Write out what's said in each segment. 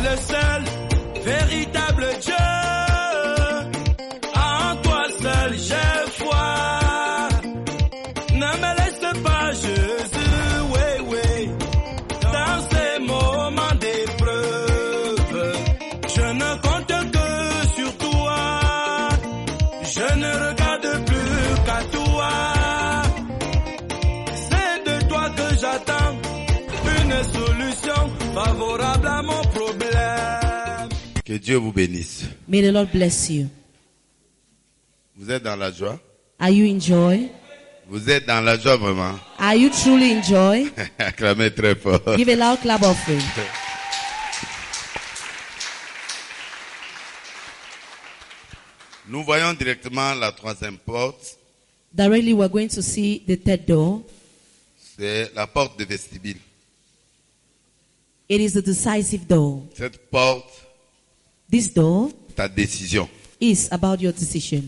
le seul véritable Dieu. En toi seul j'ai foi. Ne me laisse pas, Jésus, oui, oui. Dans ces moments d'épreuve, je ne compte que sur toi. Je ne regarde plus qu'à toi. C'est de toi que j'attends une solution favorable à mon problème. Que Dieu vous bénisse. May the Lord bless you. Vous êtes dans la joie? Are you in joy? Vous êtes dans la joie vraiment? Are you truly in joy? Acclamez très fort. Give a loud clap offering. Nous voyons directement la troisième porte. Directly, we're going to see the third door. C'est la porte de vestibule. It is the decisive door. Cette porte, This door ta décision. is about your decision.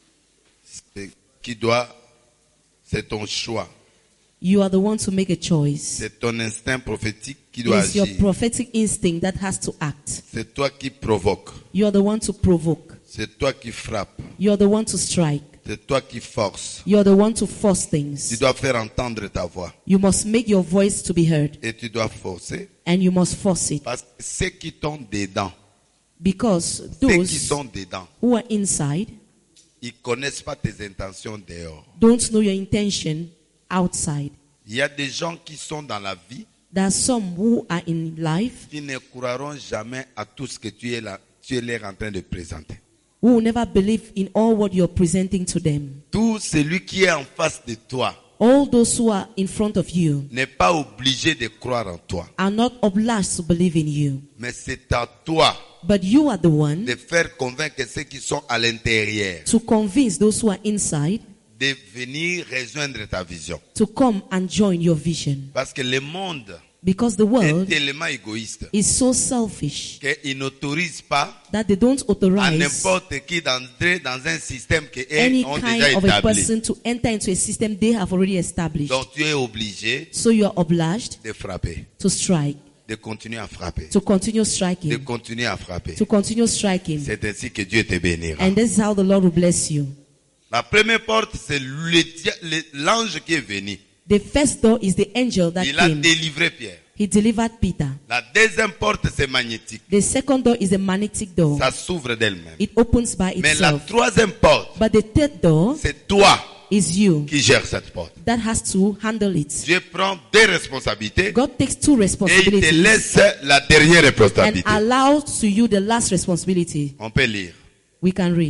C'est ton choix. You are the one to make a choice. C'est ton instinct prophétique qui doit It's your agir. prophetic instinct that has to act. C'est toi qui provoque. You are the one to provoke. C'est toi qui frappe. You are the one to strike. C'est toi qui force. You are the one to force Tu things. dois faire entendre ta voix. You must make your voice to be heard, Et tu dois forcer. and you must force it. Parce que ceux qui sont dedans, Because ceux qui those sont dedans, who are inside ils connaissent pas tes intentions dehors. don't know your intention outside. Il y a des gens qui sont dans la vie There are some who are in life qui ne croiront jamais à tout ce que tu es leur en train de présenter. who will never believe in all what you're presenting to them. Tout celui qui est en face de toi All those who are in front of you n'est pas obligé de croire en toi. are not obliged to believe in you. Mais c'est à toi But you are the one de faire convaincre ceux qui sont à l'intérieur to convince those who are inside de venir rejoindre ta vision. to come and join your vision. Parce que le monde Because the est world tellement égoïste is so selfish qu'il n'autorise pas that they don't à authorize n'importe qui d'entrer dans un système any qu'ils ont kind déjà of a établi. person to enter into a system they have already established. Donc tu es obligé So you are obliged de frapper, to strike, de continuer à frapper, to continue de striking, continuer à frapper. to continue striking. C'est ainsi que Dieu te bénira. And this is how the Lord will bless you. La première porte, c'est l'ange qui est venu. The first door is the angel that Il a came. délivré Pierre. He delivered Peter. La deuxième porte, c'est magnétique. The second door is a magnetic door. Ça s'ouvre d'elle-même. It opens by Mais la itself. troisième porte, But the third door c'est toi is you qui gères cette porte. that has to handle it. Dieu prend des responsabilités God takes two et il te responsibilities laisse la dernière and responsabilité. allows to you the last responsibility. On peut lire. We can read.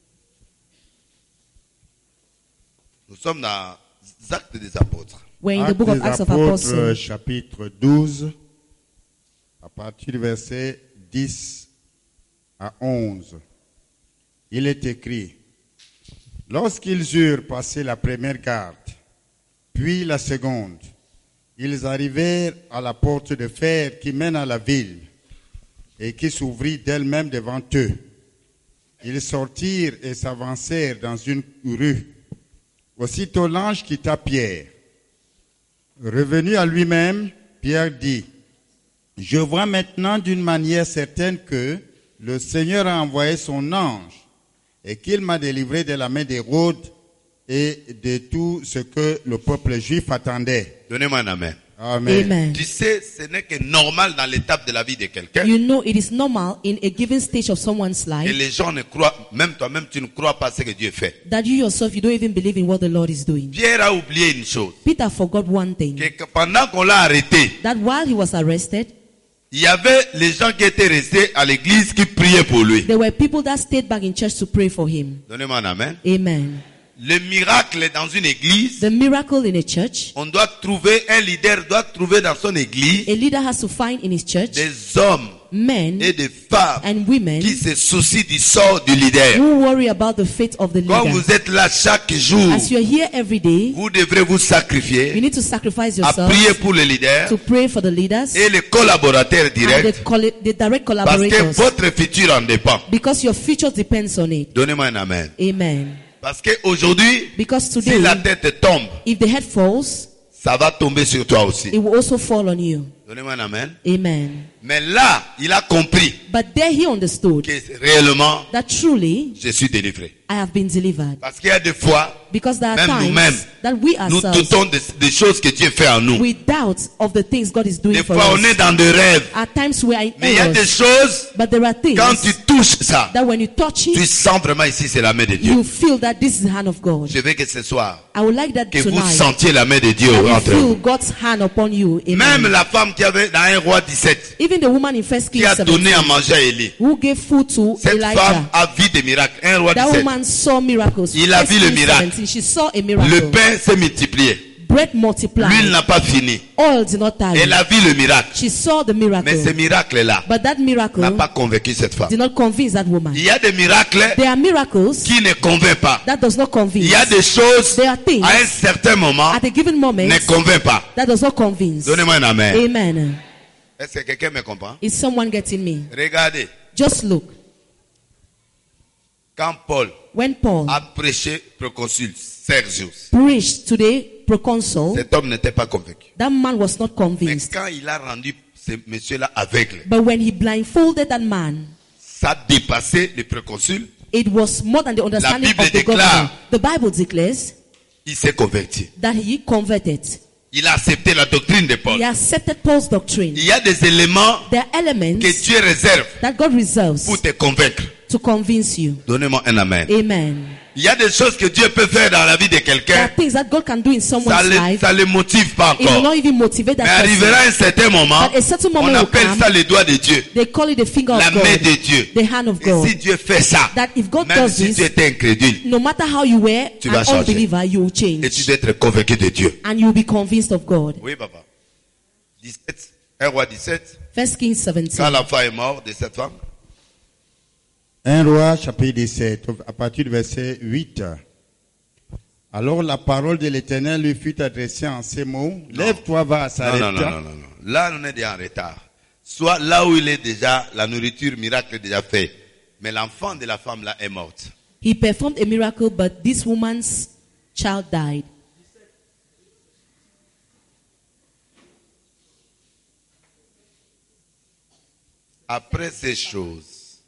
Nous sommes dans les Actes des Apôtres. We're in the Actes book of des Acts of Apôtres, Apostles. chapitre 12, à partir du verset 10 à 11. Il est écrit: lorsqu'ils eurent passé la première garde, puis la seconde, ils arrivèrent à la porte de fer qui mène à la ville et qui s'ouvrit d'elle-même devant eux. Ils sortirent et s'avancèrent dans une rue. Aussitôt l'ange quitta Pierre. Revenu à lui-même, Pierre dit: je vois maintenant d'une manière certaine que le Seigneur a envoyé son ange et qu'il m'a délivré de la main d'Hérode et de tout ce que le peuple juif attendait. Donnez-moi un amen. Amen. Amen. Tu sais, ce n'est que normal dans l'étape de la vie de quelqu'un You know it is normal in a given stage of someone's que life les gens ne croient, même toi-même, tu ne crois pas ce que Dieu fait. that you yourself, you don't even believe in what the Lord is doing. Pierre a oublié une chose, Peter forgot one thing, que pendant qu'on l'a arrêté, that while he was arrested, il y avait les gens qui étaient restés à l'église qui priaient pour lui. there were people that stayed back in church to pray for him. Donnez-moi un amen. Amen. Le miracle dans une église, The miracle in a church, on doit trouver, un leader doit trouver dans son église a leader has to find in his church des hommes men et des femmes and women qui se soucient du sort du leader. who worry about the fate of the Quand leader. vous êtes là chaque jour, As you're here every day, vous devrez vous you sacrifier need to sacrifice à yourself prier pour le leader to pray for the leaders et les collaborateurs and directs the direct parce que collaborators, votre futur en dépend. because your future depends on it. Donnez-moi un amen. Amen. Parce qu'aujourd'hui, Because si la today, tête tombe, if the head falls, ça va tomber sur toi aussi. it will also fall on you. Donnez-moi un amen. Amen. Mais là, il a compris But there he understood que réellement, that truly je suis délivré. I have been delivered. Parce qu'il y a des fois, Because there are même nous-mêmes, times that we nous ourselves, doutons des choses que Dieu fait en nous. we doubt of the things God is doing Des for fois, on est us. dans des rêves. At times we are in Mais il y a des errors. choses, But there are things quand tu touches ça, that when you touch tu it, sens vraiment ici, c'est la main de Dieu. you feel that this is the hand of God. Je veux que ce soir, I would like that que vous tonight, sentiez la main de Dieu that you entre feel vous. God's hand upon you. Même Amen. la femme qui avait dans 1 roi 17, Even the woman in 1 qui Kings a 17, donné à manger à Élie. who gave food to Cette Elijah. femme a vu des miracles. 1 roi That 17. woman saw miracles. Il a 1 vu le Kings miracle. 17, she saw a Le miracle. pain s'est multiplié. Bread L'huile multiplied. n'a pas fini. Oil did not tire. Elle a vu le miracle. She saw the Mais ce miracle. miracle-là But that miracle n'a pas convaincu cette femme. did not convince that woman. Il y a des miracles There are miracles qui ne convainquent pas. that does not Il convince. y a des choses There are things à un certain moment at a given moment ne convainquent pas. that does not convince. Donnez-moi un amen. Amen. Est-ce que quelqu'un me comprend? Is someone getting me? Regardez, Just look. quand Paul When Paul a prêché proconsul Sergius, preached to the proconsul, cet homme n'était pas convaincu. that man was not Mais convinced. quand il a rendu ce monsieur-là aveugle, But when he blindfolded that man, ça dépassait le proconsul, it was more than the understanding Bible of the déclare- government. The Bible declares il s'est converti. that he converted. Il a accepté la doctrine de Paul. He accepted Paul's doctrine. Il y a des éléments There are elements que Dieu réserve that God reserves pour te convaincre. to convince you. Donnez-moi un amen. Amen. Il y a des choses que Dieu peut faire dans la vie de There are quelqu'un. things that God can do in someone's life. Ça le motive pas It will encore. not even motivate Mais that arrivera person. un certain moment, But a certain moment on will appelle come. ça le doigt de Dieu. They call it the finger La of main God, de Dieu. the hand of Et God. si Dieu fait ça, That if God même does si tu this, étais incrédule, no matter how you were Tu vas an changer. unbeliever, you will et tu change. dois être convaincu de Dieu. And you will be convinced of God. Oui, papa. 17, 1 roi 17, 1 Kings quand 17. l'enfant est mort de cette femme, 1 Roi chapitre 17, à partir du verset 8. Alors la parole de l'Éternel lui fut adressée en ces mots. Lève-toi, va à non, Sarepta. non, non, non, non, non. Là, on est déjà en retard. Soit là où il est déjà, la nourriture miracle est déjà fait. Mais l'enfant de la femme là est morte. He performed a miracle, but this woman's child died. Après ces choses,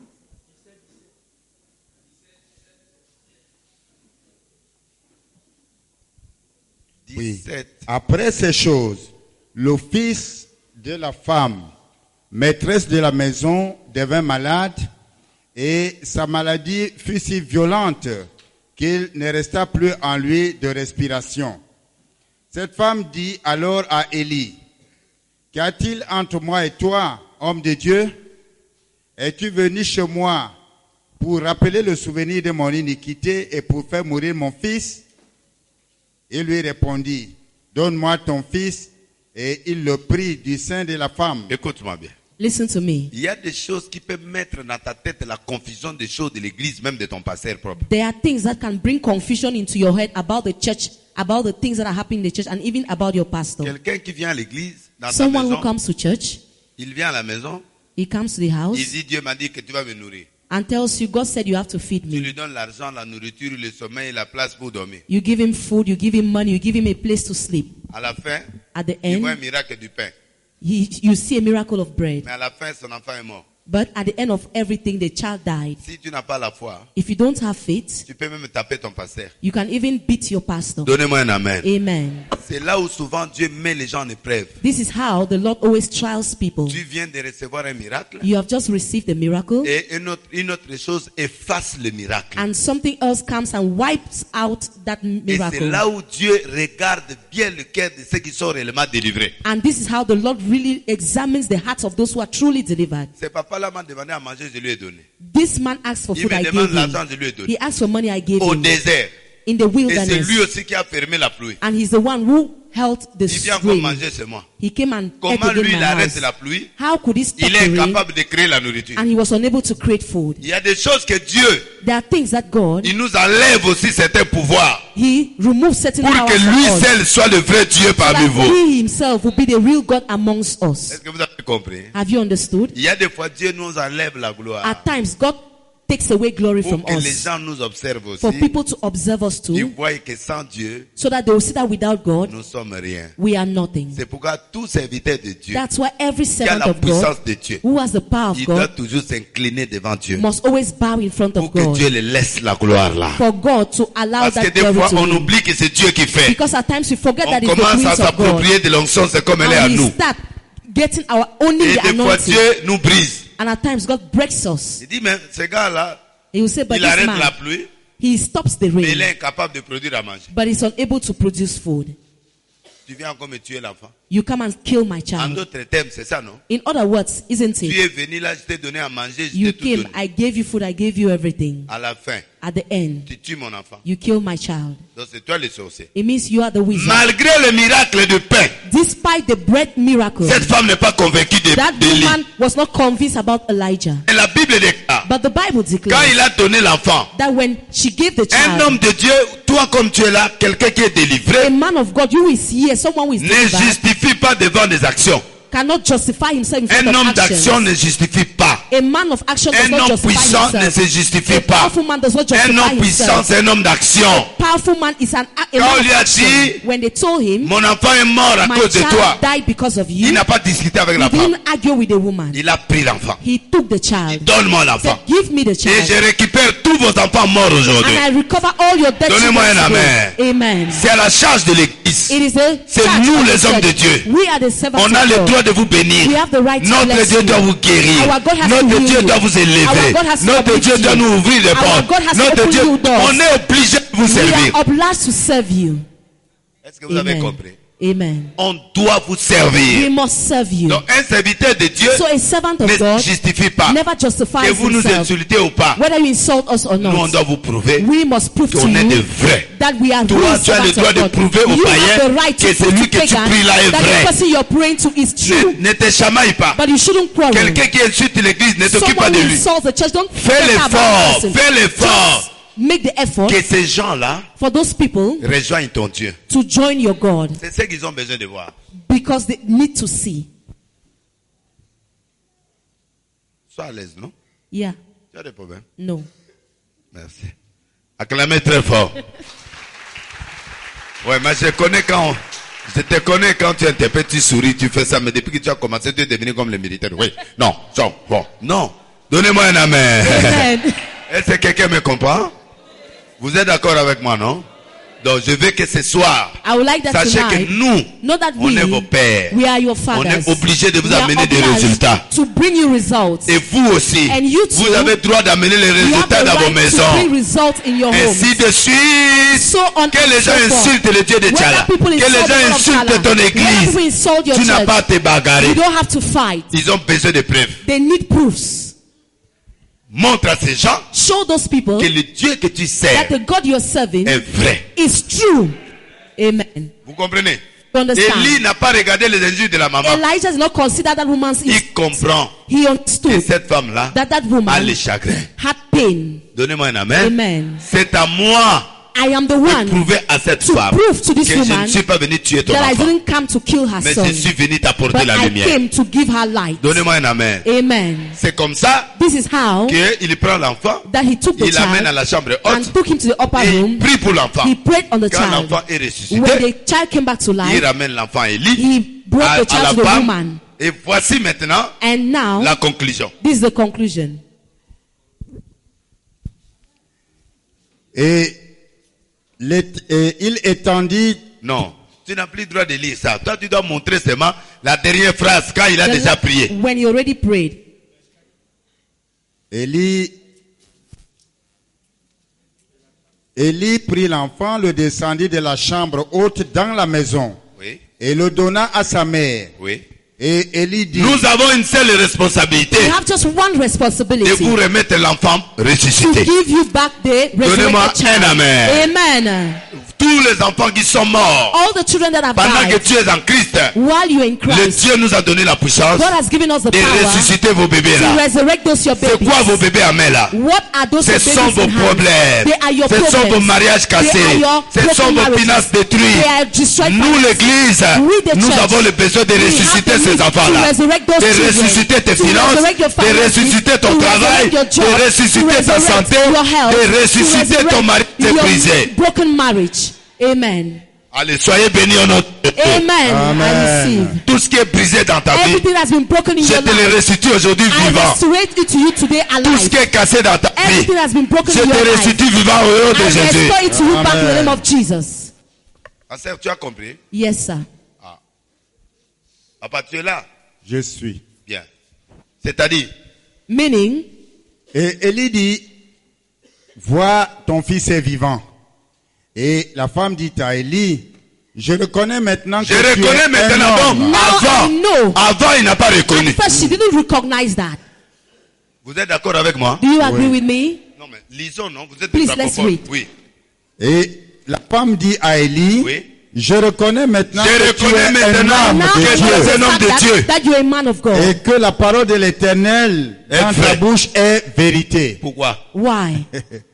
Oui. 17. Après ces choses, le fils de la femme, maîtresse de la maison, devint malade et sa maladie fut si violente qu'il ne resta plus en lui de respiration. Cette femme dit alors à Élie, qu'y a-t-il entre moi et toi, homme de Dieu? Es-tu venu chez moi pour rappeler le souvenir de mon iniquité et pour faire mourir mon fils? Il lui répondit, donne-moi ton fils, et il le prit du sein de la femme. Écoute-moi bien. Listen to me. Il y a des choses qui peuvent mettre dans ta tête la confusion des choses de l'église, même de ton pasteur propre. There are things that can bring confusion into your head about the church, about the things that are happening in the church, and even about your pastor. Quelqu'un qui vient à l'église, dans ta Someone who maison, comes to church, il vient à la maison, he comes to the il house dit Dieu m'a dit que tu vas me nourrir. and tells you, God said you have to feed Tu me. lui donnes l'argent, la nourriture, le sommeil et la place pour dormir. You give him food, you give him money, you give him a place to sleep. À la fin, At the il voit un end, miracle du pain. you see a miracle of bread. Mais à la fin, son enfant est mort. But at the end of everything, the child died. Si tu n'as pas la foi, If you don't have faith, tu peux même taper ton pasteur. you can even beat your pastor. Donnez-moi un amen. Amen. C'est là où souvent Dieu met les gens en épreuve. This is how the Lord always trials people. Tu viens de recevoir un miracle You have just received a miracle, et une autre chose efface le miracle. and something else comes and wipes out that Et c'est miracle. là où Dieu regarde bien le cœur de ceux qui sont réellement délivrés. And this is how the Lord really examines the hearts of those who are truly delivered. Ce papa-là m'a demandé à manger, je lui ai donné. This man asked for Il food, me I demande gave him. l'argent, je lui ai donné. He asked for money, I gave Au him. désert. In the Et c'est wilderness. lui aussi qui a fermé la pluie. And he's the one who held the Il vient encore stream. manger chez moi. He came and ate Comment again lui, my il arrête house. la pluie? How could he stop Il est the rain? incapable de créer la nourriture. And he was unable to create food. Il y a des choses que Dieu, There are things that God, il nous enlève aussi certains pouvoirs He removes certain pour powers que from lui us, seul soit le vrai Dieu so parmi that vous. He Himself will be the real God amongst us. Est-ce que vous avez compris? Have you understood? Il y a des fois Dieu nous enlève la gloire. At times, God takes away glory Pour from que les us. gens nous observent For aussi. people to observe us Ils too, voient que sans Dieu, so that they will see that without God, nous sommes rien. we are nothing. C'est pourquoi tout serviteur de Dieu That's why every qui a servant la of puissance God de Dieu, who has the power of il doit God toujours s'incliner devant Dieu must always bow in front pour of que God. Dieu le laisse la gloire là. For God to allow Parce que that des glory fois, to on him. oublie que c'est Dieu qui fait. Because at times we forget On that it's the commence à grace of God. s'approprier de l'onction, c'est comme elle est à And we nous. start getting our only Et the des fois, anointing. Dieu nous brise. And at times God breaks us. Il dit, mais ce gars-là, He will say, but il this arrête la man, pluie, he stops the mais il est rain, incapable de produire à manger. but he's unable to produce food. Tu viens encore me tuer l'enfant. You come and kill my En child. d'autres termes, c'est ça, non? In other words, isn't Tu it? es venu là, je t'ai donné à manger, je You t'ai tout came, donné. I gave you food, I gave you everything. À la fin, At the end, tu tues mon enfant. you kill my child. Donc c'est toi le sorcier. It means you are the wizard. Malgré le miracle de pain, Despite the bread miracle, cette femme n'est pas convaincue that d'Élie. woman was not convinced about Elijah. Et la Bible déclare, But the Bible quand declares il a donné l'enfant, that when she gave the un child, homme de Dieu, toi comme tu es là, quelqu'un qui est a délivré, man of God, you is here, someone who is ne delivered, justifie pas devant des actions. cannot justify himself in front Un homme of d'action action. ne justifie pas. A man of action does Un not homme justify puissant ne himself. se justifie A pas. powerful man does not Un justify homme puissant, himself. c'est un homme d'action. Powerful man is a Quand man on of lui a action. dit, When they told him, mon enfant est mort à my cause de child toi, died because of il you, n'a pas discuté avec he la femme. didn't argue with the woman. Il a pris l'enfant. He took the child. Donne-moi Said, l'enfant. give me the Et child. je récupère tous vos enfants morts aujourd'hui. And I recover all your dead Donnez-moi children un today. Amen. C'est à la charge de l'église. It is the C'est charge nous of the les hommes de church. Dieu. We are the servants On a of le God. droit de vous bénir. We have the right to Notre bless Dieu you. doit vous guérir. Our God has to Notre heal Dieu you. doit vous élever. Our God has to Notre uplift Dieu you. doit nous ouvrir les Our portes. God has to Notre open Dieu, you doors. on est obligé de vous We servir. are obliged to serve you. Est-ce que vous avez Amen. compris? Amen. On doit vous We servir. must serve you. Donc un serviteur de Dieu So a servant of ne God justifie pas. never justifies Que vous nous himself. insultez ou pas. Whether you insult us or Nous, on not, doit vous prouver we must prove to qu'on est des you vrais. that we are Toi, real tu as le servants droit of de God. prouver aux You païens have the right que to celui prove que to tu pagan pries là est that vrai. the person you're praying to is true. Ne te chamaille pas. But you shouldn't quarrel. Quelqu'un qui insulte l'église, ne t'occupe pas Someone de who lui. insults the church, don't Fais think about l'effort, the person. fais l'effort. Just make the effort Que ces gens-là for those people rejoignent ton Dieu. to join your God C'est ce qu'ils ont besoin de voir. because they need to see. Sois à l'aise, non? Yeah. Tu as des problèmes? No. Merci. Acclamez très fort. Ouais, mais je te connais quand tu interprètes, tu souris, tu fais ça, mais depuis que tu as commencé, tu es devenu comme les militaires. Oui, non, bon, non. Donnez-moi un amen. Amen. Est-ce que quelqu'un me comprend? Vous êtes d'accord avec moi, non? Donc, je veux que ce soir, I would like that sachez tonight, que nous, know that on est vos pères. we are your On fathers. est obligé de vous We are amener des obliged résultats. to bring you results. Et vous aussi, And you too, vous avez droit d'amener les You have résultats the dans vos right to bring maisons. results in your Ainsi homes. de suite. So on Que les and so gens forth. insultent le Dieu de Whether Tchala. people Que les insult the gens God of insultent Tchala, ton whether église. people insult your Tu n'as church, pas à te bagarrer. you don't have to fight. Ils ont besoin de preuves. They need proofs. Montre à ces gens Show those people que le Dieu que tu that sers the God you're serving est vrai. is true. Amen. Vous comprenez? You understand? Élie n'a pas regardé les injures de la maman. Elijah did not consider that woman's Il comprend He que understood cette femme-là that a woman les chagrins. had pain. Donnez-moi un amen. Amen. C'est à moi I am the de one prouver à cette to femme prove to que this je ne woman suis pas venu tuer ton that I enfant. didn't come to kill her Mais son, je suis venu t'apporter but la I lumière. came to give her light. Donnez-moi un amen. Amen. C'est comme ça This is how qu'il prend l'enfant, that he took the il l'amène à child la chambre and haute took him to the upper et il room. prie pour l'enfant. He prayed on the Quand child. l'enfant est When ressuscité, the child came back to il life, ramène l'enfant à Élie, he brought the à la child to the femme. woman. Et voici maintenant And now, la conclusion. this is the conclusion. Et il étendit. Non, tu n'as plus le droit de lire ça. Toi, tu dois montrer seulement la dernière phrase quand il a déjà prié. When he already prayed, Élie prit l'enfant, le descendit de la chambre haute dans la maison Oui, et le donna à sa mère. oui. Et Élie dit, Nous avons une seule responsabilité you have just one de responsibility vous remettre l'enfant to ressuscité. give you back the Donnez-moi resurrected child. un amen. Amen. tous les enfants qui sont morts all the children that have pendant que died tu es en Christ, while you're in le Christ, Dieu nous a donné la puissance God has given us the de power ressusciter vos bébés to là. resurrect those your C'est babies. quoi vos bébés amers là? What are those Ce your sont babies vos in hand? problèmes. They are your Ce sont problems. vos mariages They are cassés. your Ce sont broken vos marriages. finances détruites. They are destroyed Nous finances. l'église, We, the nous church, avons le besoin de we have ressusciter the ces need enfants-là. to resurrect those De children, ressusciter tes to finances. resurrect your De finances, ressusciter ton to travail. resurrect your job, De ressusciter to ta resurrect santé. your health, De to ressusciter resurrect ton mari qui est your brisé. broken marriage. Amen. Allez, soyez bénis en notre Dieu. Amen. Amen. I receive. Tout ce qui est brisé dans ta vie, Everything that's been broken in je your te le life, restitue aujourd'hui I vivant. resurrect it to you today Tout ce alive. qui est cassé dans ta vie, Everything that's been broken je in te your life, restitue vivant au nom de I Jésus. restore it to you back in the Amen. name of Jesus. Pasteur, tu as compris? Yes, sir. À partir de là, Je suis. bien. C'est-à-dire, Meaning, Et Élie dit, vois, ton fils est vivant. Et la femme dit à Élie, je reconnais maintenant que je tu es reconnais maintenant. un Donc, homme. Now I know. avant, il n'a pas reconnu. at first she didn't recognize that. Vous êtes d'accord avec moi? Do you agree Oui. with me? Non, mais lisons, non? Vous êtes Please, des let's francophones. read. Oui. Et la femme dit à Élie, Oui. je reconnais maintenant Je que tu reconnais es maintenant un homme Now que I de tu know es Dieu. un homme de that, Dieu. that you're a man of God. Et que la parole de l'Éternel Est dans vraie. ta bouche est vérité. Pourquoi? Why?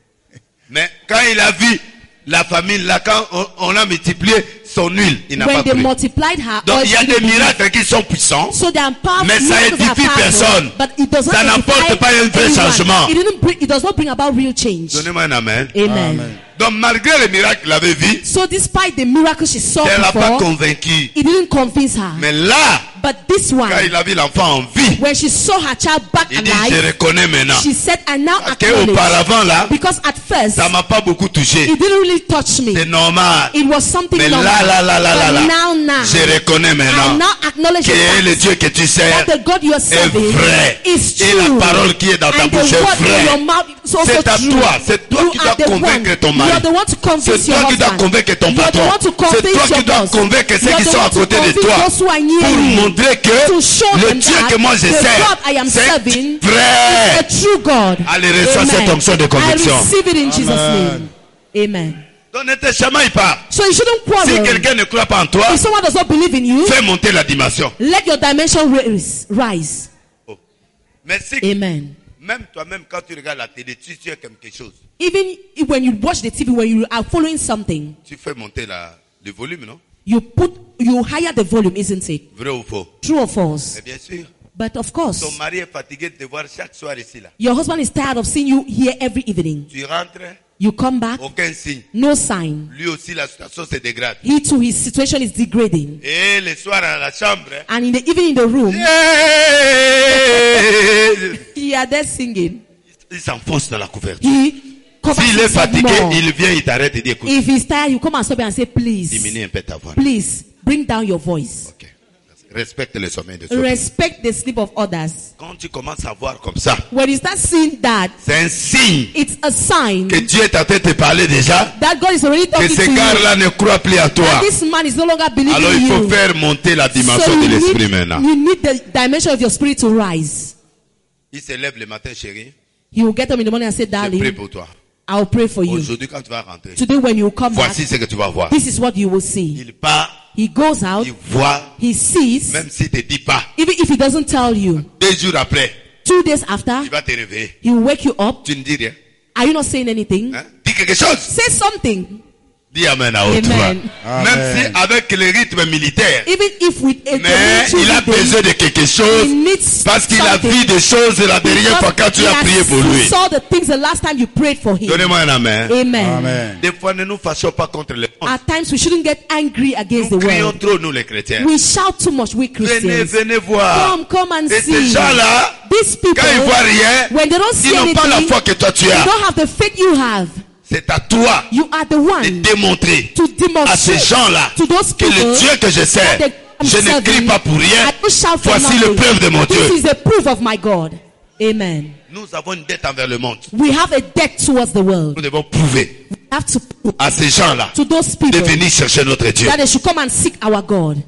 Mais quand il a vu la famine, là, quand on a multiplié son huile, il n'a When pas they pris. multiplied her Donc, oil, il y a she des didn't believe. miracles qui sont puissants. So there are powerful Mais ça miracles that are édifie powerful, personne. but it does not Ça n'apporte edify pas un vrai anyone. changement. It does not bring about real change. Donnez-moi un amen. Amen. Amen. Donc, malgré les miracles qu'il avait vus, So despite the miracles she saw elle l'a pas before, convaincu. it didn't convince her. Mais là, But this one, quand il a vu l'enfant en vie, when she saw her child back il dit, je alive, reconnais maintenant. she said, I now Parce acknowledge. qu'auparavant, là, Because at first, ça m'a pas beaucoup touché. it didn't really touch me. C'est normal. It was something Mais normal. là, But now, je reconnais I maintenant now acknowledge que the le fact Dieu que tu sers that the God you are est serving vrai. is true. Et la parole qui est dans ta And the bouche word est in your vraie. mouth is also C'est à true. toi. C'est toi You qui are dois the convaincre one. ton mari. You are the one to convince C'est your toi qui dois husband. convaincre ton You are the patron. one to C'est convince toi qui your dois boss. convaincre ceux You are qui the sont one à to côté de convince toi. those who are near Pour you. montrer que To show le them Dieu that que moi je the sers, God I am c'est serving vrai. a true God. Allez, reçois Amen. cette onction de conviction. I receive it in Jesus' Amen. name. Amen. Donc ne te chamaille pas. So you shouldn't Si quarrel. quelqu'un ne croit pas en toi, If someone does not believe in you, fais monter la dimension. let your dimension rise. Oh. Mais si, Amen. même toi-même, quand tu regardes la télé, tu sais quelque chose. Even when you watch the TV, when you are following something, Tu fais monter le volume, non? you higher the volume, isn't it? Vrai ou faux? True or false? Mais bien sûr. But of Ton course, mari est fatigué de te voir chaque soir ici, là. your husband is tired of seeing you here every evening. Tu rentres, You come back, aucun signe. no sign. Lui aussi, la situation se dégrade. He too, his situation is degrading. Et le soir à la chambre, And even in the room, yeah, he are there singing. il s'enfonce dans la couverture. He covers S'il est himself fatigué, more. il vient, il t'arrête et dit, écoute, If he's tired, you come and stop him and say, please, diminue un peu ta voix. please, bring down your voice. Ok. Respecte le sommeil de soi. Respect the sleep of others. Quand tu commences à voir comme ça, When you start seeing that, c'est un signe it's a sign que Dieu est en train de te parler déjà, that God is already que talking to ce you. gars-là ne croit plus à toi. That this man is no longer believing Alors in il faut you. faire monter la dimension So de l'esprit maintenant. you need the dimension of your spirit to rise. Il se lève le matin, chérie. He will get up in the morning and say, Je prie darling, pour toi. I'll pray for you. Aujourd'hui, quand tu vas rentrer, Today when you come back, voici ce que tu vas voir. this is what you will see. Il part, He goes out, il voit, he sees, même s'il ne te dit pas. even if he doesn't tell you. 2 jours après, 2 days after, il va te réveiller. he will wake you up. Tu ne dis rien. Are you not saying anything? Hein? Dis quelque chose. Say something. Dis amen à haute voix. Amen. Même si avec le rythme militaire, Even if with a mais il a besoin de quelque he chose needs parce qu'il a something. vu des choses la dernière fois quand tu as prié pour lui. He saw the things the last time you prayed for him. Donnez-moi un amen. Amen. Amen. Des fois, ne nous fâchons pas contre les gens. At times we shouldn't get angry against Nous the crions world. trop, nous les chrétiens. We shout too much, we Venez, Christians. venez voir. Come and Et ces see. gens-là, These people, quand ils voient rien, when they don't see ils n'ont pas la anything, foi que toi tu they as. don't have the faith you have. C'est à toi You are the de one démontrer to à ces demonstrate gens-là to those que le people Dieu que je sers, that I'm je ne crie serving. pas pour rien. I don't shout for Voici le nothing. preuve de mon This Dieu. is the proof of my God. Amen. Nous avons une dette envers le monde. We have a debt towards the world. Nous devons prouver We have to prove à ces gens-là to those de people venir chercher notre Dieu. that they should come and seek our God.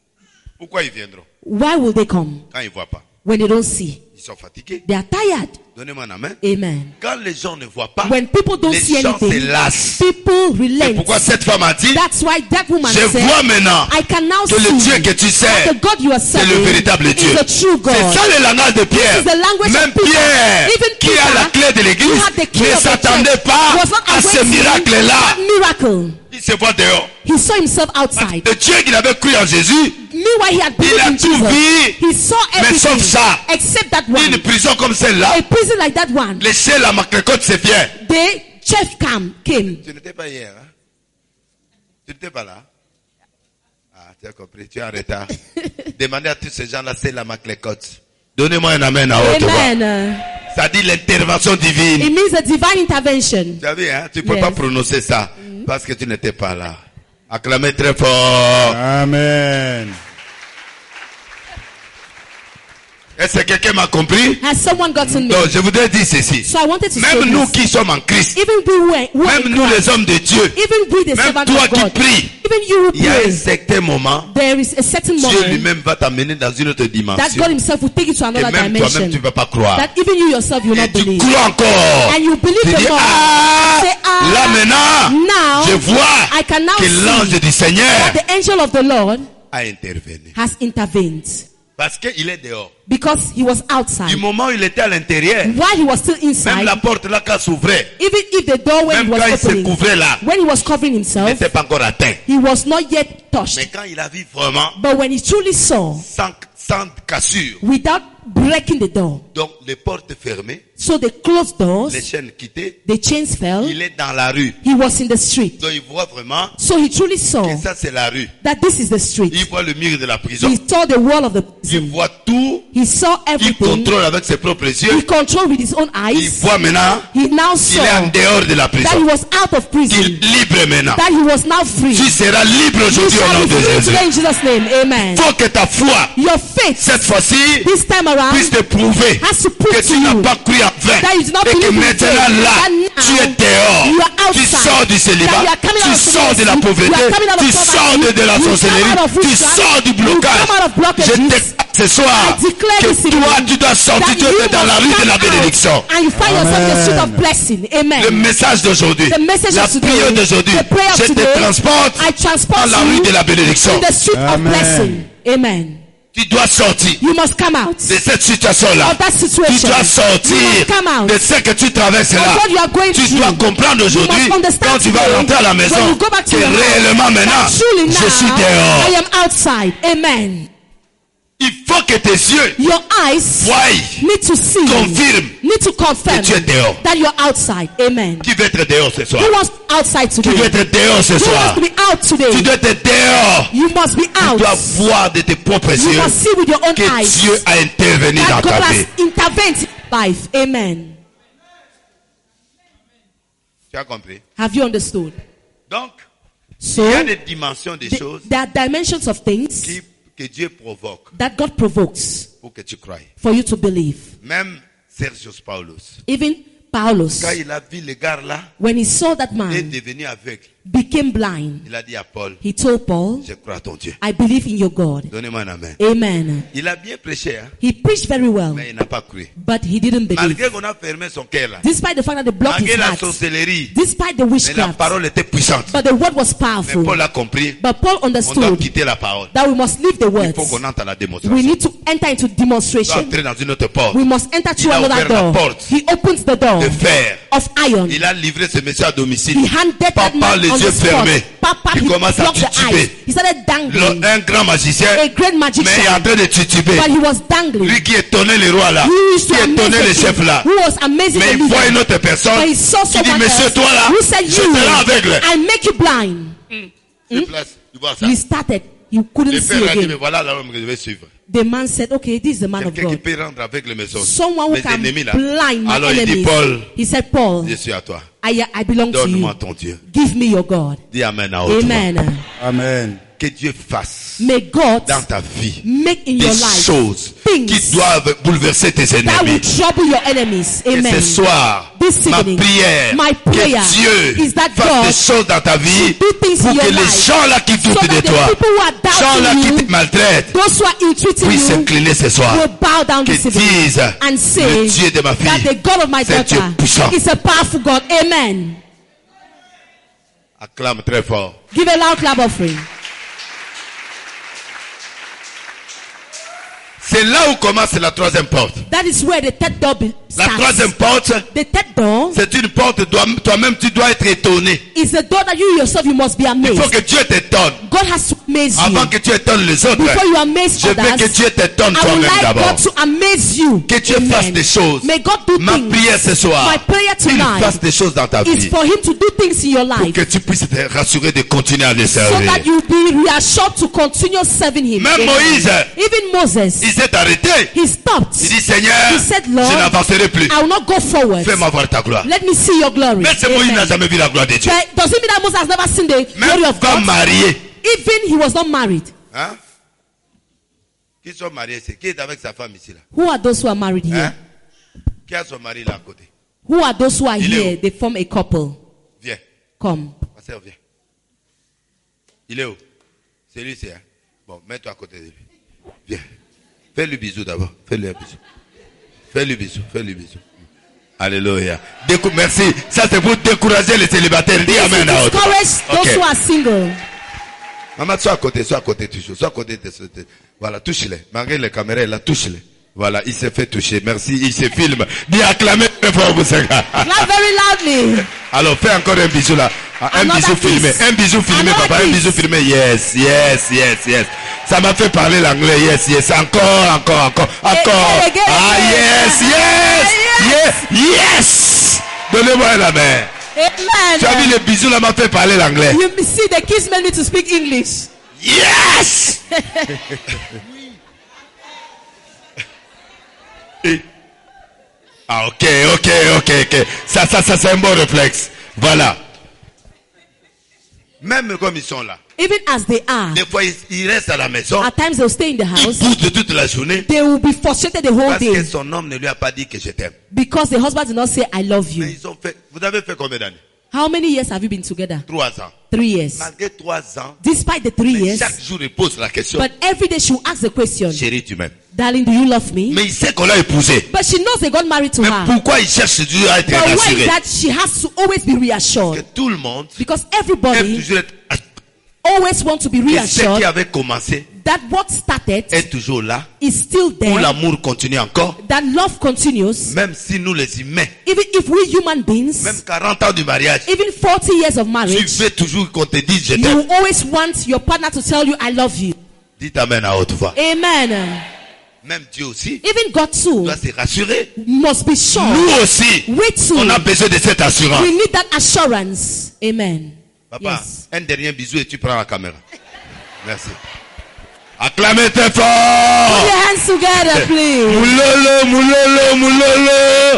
Pourquoi ils viendront Why will they come quand ils ne voient pas? when they don't see? Ils sont fatigués. They are tired. Donnez-moi un amen. Amen. Quand les gens ne voient pas, When people don't les see gens se anything, lassent. people C'est relent. pourquoi cette femme a dit, That's why that woman je said, vois maintenant I can now que le Dieu see que tu that sers, the God you are c'est le serving véritable Dieu. is a true God. C'est ça le langage de Pierre. This is the language Même of Peter. Pierre, Even qui a Peter, la clé de who l'église, had the key ne of the s'attendait church, pas was not à ce awaiting miracle-là. that miracle. Il se voit dehors. He saw himself outside. Le Dieu qu'il avait cru en Jésus, Meanwhile, he had il a believed in tout vu, Jesus. He saw mais sauf everything ça. except that une one. prison comme celle-là, A prison like that one. les chefs à Maclécote se fièrent. The chef came. Tu n'étais pas hier, hein? Tu n'étais pas là? Ah, tu as compris, tu es en retard. Demandez à tous ces gens-là, c'est la Maclécote. Donnez-moi un amen à haute voix. Amen. Ça dit l'intervention divine. It means a divine intervention. Tu as vu, hein? Tu peux Yes. pas prononcer ça parce que tu n'étais pas là. Acclamez très fort. Amen. Est-ce que quelqu'un m'a compris? Has someone gotten me? Donc, je voudrais dire ceci. So I wanted to say Même nous this. qui sommes en Christ, Even we who are même in nous Christ, les hommes de Dieu, even we the même servants toi of qui God, pries, even you who il y a un pray, certain moment, there is a certain Dieu moment lui-même va t'amener dans une autre that dimension. God himself will take you to Et another même toi-même, tu dimension. ne vas pas croire. That even you yourself you will Et not tu believe. crois encore. And you believe Tu the dis, more. ah, Say, ah, là maintenant, now je vois I can now que see l'ange du Seigneur that the angel of the Lord a intervenu. has intervened Parce qu'il est dehors. because he was Du outside. moment où il était à l'intérieur, While he was still même inside, la porte là quand s'ouvrait, even if the door when même he was quand il se opening, couvrait là, when he was covering il himself, n'était pas encore atteint. he was not yet touched. Mais quand il a vu vraiment, But when he truly saw, sans cassure, without breaking the door, donc les portes fermées, so they closed doors, les chaînes quittées, the chains fell, il est dans la rue. he was in the street. Donc il voit vraiment So he truly saw que ça c'est la rue. that this is the street. Il voit le mur de la prison. He saw the wall of the Il prison. voit tout. He saw Il everything. contrôle avec ses propres He yeux. controlled with his own Il eyes. voit maintenant He now qu'il est en saw dehors de la that he prison. was out of Qu'il prison. est libre maintenant. That he was now free. Tu seras libre You aujourd'hui au shall nom be de free Jésus. today in Jesus' name. Amen. Il faut que ta foi, Your faith cette fois-ci, this time puisse around te prouver has to prove que to tu n'as you pas cru en vain. that you do not Et que believe in maintenant faith. là, That now tu es dehors. you are Tu outside. sors du That célibat. you are coming Tu out of sors de la celibacy. pauvreté. You are coming out of Tu poverty. sors de la You come sorcellerie. out of Tu witchcraft. sors du You blocage. come out of blockages. Je déclare ce soir I declare que this evening toi, tu dois sortir. that Tu you es dans la must rue de la come out bénédiction. and you find yourself in the street of Amen. blessing. Le Amen. message d'aujourd'hui, The message la of today, prière d'aujourd'hui, the prayer of je te today, transporte I transport dans la rue you de la bénédiction. in the street of Amen. blessing. Amen. Tu dois sortir You must come out de cette situation-là. of that Tu situation. dois You sortir must come out de ce que tu traverses là. of what you are going Tu through. dois comprendre aujourd'hui, You must understand quand tu vas today, rentrer à la maison, when you go back to que your house, réellement maintenant, that truly now, je suis dehors. I am outside. Amen. Il faut que tes yeux Your eyes voient, need to see, confirment need to confirm que tu es dehors. that you're outside. Amen. Qui veut être dehors ce soir? Who wants outside Tu today? dois être dehors ce Who soir. wants to be out Tu today? dois être dehors. You must be Tu out. dois voir de tes propres You yeux must see with your own que eyes Dieu a intervenu dans that God ta has vie. intervened in your life. Amen. Tu as compris? Have you understood? Donc, So, il y a des dimensions des choses there are dimensions of things que Dieu provoque that God provokes pour que tu croies. for you to believe. Même Sergius Paulus, Even Paulus, quand il a vu le gars là, when he saw that il est man devenu aveugle. became blind, Il a dit à Paul, he told Paul, je crois à ton Dieu. I believe in your God. Donnez-moi un amen. Amen. Il a bien prêché, hein, He preached very well, mais il n'a pas cru. but he didn't believe. Malgré qu'on a fermé son cœur là, Despite the fact that they blocked malgré his la heart, sorcellerie, despite the mais la witchcraft, parole était puissante. but the word was Mais powerful. Paul a compris, But Paul on doit understood quitter la parole. that we must leave the Il words. faut qu'on entre à la We démonstration. need to enter into On doit demonstration. entrer dans une autre porte. We must enter through Il a another ouvert la door. porte He opens the door de fer. of iron. Il a livré ce monsieur à domicile. He handed that Papa, man les on yeux the spot. fermés. Papa, Il he commence à blocked the tituber. eyes. He started dangling. Un grand magicien, A great mais il est en magician. train de tituber. But he was dangling. Lui qui étonnait les rois là, Who used qui to étonnait amaze les the chefs king, là. who was amazing Mais the il voit leader. une autre personne But he saw qui dit, someone monsieur else toi là, who said, je you, te rends aveugle. I make you blind. Sur place, tu vois ça. He started. He couldn't Le see père a dit, mais again. voilà l'homme que je vais suivre. The man said, okay, this is the man of Quelqu'un qui God. peut rendre aveugle mes autres. Someone who Mes can ennemis là. blind my Alors il dit, enemies. Paul, He said, Paul, je suis à toi. I belong to Donne-moi you. ton Dieu. Give me your God. Dis amen à haute voix. Amen. Amen. Que Dieu fasse May God dans ta vie make in des your life choses things qui doivent bouleverser tes that will ennemis. trouble your enemies. Et ce Amen. soir, this Ma evening, prière, my prayer que Dieu is that fasse God des choses dans ta vie do things pour in que your les life, gens là qui so doutent that de the toi, people who are gens là doubting qui you, te maltraitent, those who are ill-treating puissent you, s'incliner ce soir. will bow down Que this evening disent, and le say Dieu de ma that fille, the God of my c'est Dieu daughter puissant. is a powerful God. Amen. Acclame très fort. Give a loud clap offering. C'est là où commence la troisième porte. That is where the third door La starts. troisième porte, The third door c'est une porte, toi-même tu dois être étonné. is the door that you yourself you must be Il amazed. faut que Dieu t'étonne. God has to amaze you. Avant que tu étonnes les autres, Before you amaze je veux que others, Dieu t'étonne I would toi-même like d'abord. God to amaze you. Que Dieu Amen. fasse des choses. May God do Ma things. prière ce soir, My prayer qu'il tonight fasse des choses dans ta is vie. for Him to do things in your Pour life que tu puisses te rassurer de continuer à le so servir. that you be reassured to continue serving Him. Même Amen. Moïse, Even Moses, il s'est arrêté. he stopped. Il dit, Seigneur, He said, Lord, je n'avancerai plus. I will not go forward. Fais-moi voir ta gloire. Let me see your glory. Mais ce Moïse Amen. n'a jamais vu la gloire de Dieu. But does it mean that Moses has never seen the glory Même of quand God? marié. Even he was not married. Hein? Qui sont mariés, c'est qui est avec sa femme ici là? Who are those who are married here? Hein? Qui a son mari là à côté? Who are those who are Il est here? où? They form a couple. Viens. Come. Pasteur, viens. Il est où? C'est lui, c'est. Hein? Bon, mets-toi à côté de lui. Viens. Fais-lui bisou d'abord. Fais-lui un bisou. Fais-lui bisou. Fais-lui bisou. Alléluia. Merci. Ça c'est pour décourager les célibataires. Dis This amen à will autre. discourage those Ok. who are single. Maman, sois à côté toujours. Sois à côté de ce. Voilà, touche-les. Malgré les caméras, là, touche-les. Voilà, il s'est fait toucher. Merci, il se filme. Dis acclamez très fort pour ce gars. Clap very loudly. Alors, fais encore un bisou là. Ah, un Another bisou kiss. filmé. Un bisou filmé, Another papa. Un kiss. bisou filmé. Yes, yes, yes, yes. Ça m'a fait parler l'anglais. Yes, yes. Encore. Again. Ah, yes, yes. Yes. Donnez-moi la main. Tu as vu Amen. le bisou là m'a fait parler l'anglais. You see, the kiss made me to speak English. Yes. Ah, ok. Ça, c'est un bon réflexe. Voilà. Même comme ils sont là. Even as they are, Des fois, ils restent à la maison. at times they'll stay in the Ils house. boudent toute la journée. They will be frustrated the whole Parce que day son homme ne lui a pas dit que je t'aime. because the husband did not say, I love Mais you. ils ont fait. Vous avez fait combien d'années? How many years have you been together? 3 ans. 3 years. Malgré 3 ans, Despite the 3 mais years, chaque jour il pose la question. but every day she will ask the question, Chérie, tu m'aimes. darling, do you love me? Mais il sait qu'on l'a épousé. But she knows they got married to Mais her. pourquoi il cherche toujours à être But why rassuré? is that she has to always be Que reassured? tout le monde Because aime everybody toujours être. always want to be Et ce qui reassured avait commencé that what started est toujours là. is still Où there, l'amour continue encore. that love continues. Même si nous les humains, Even if we human beings, même 40 ans du mariage, even 40 years of tu marriage, veux toujours qu'on te dise je you t'aime. will always want your partner to tell you, I love you. Dites amen à haute voix. Amen. Même Dieu aussi Even God too doit se rassurer. must be sure. Nous aussi, We too, on a besoin de cette assurance. we need that assurance. Amen. Papa, Yes. un dernier bisou et tu prends la caméra. Merci. Acclamez très Put fort. your hands together, please. Moulolo.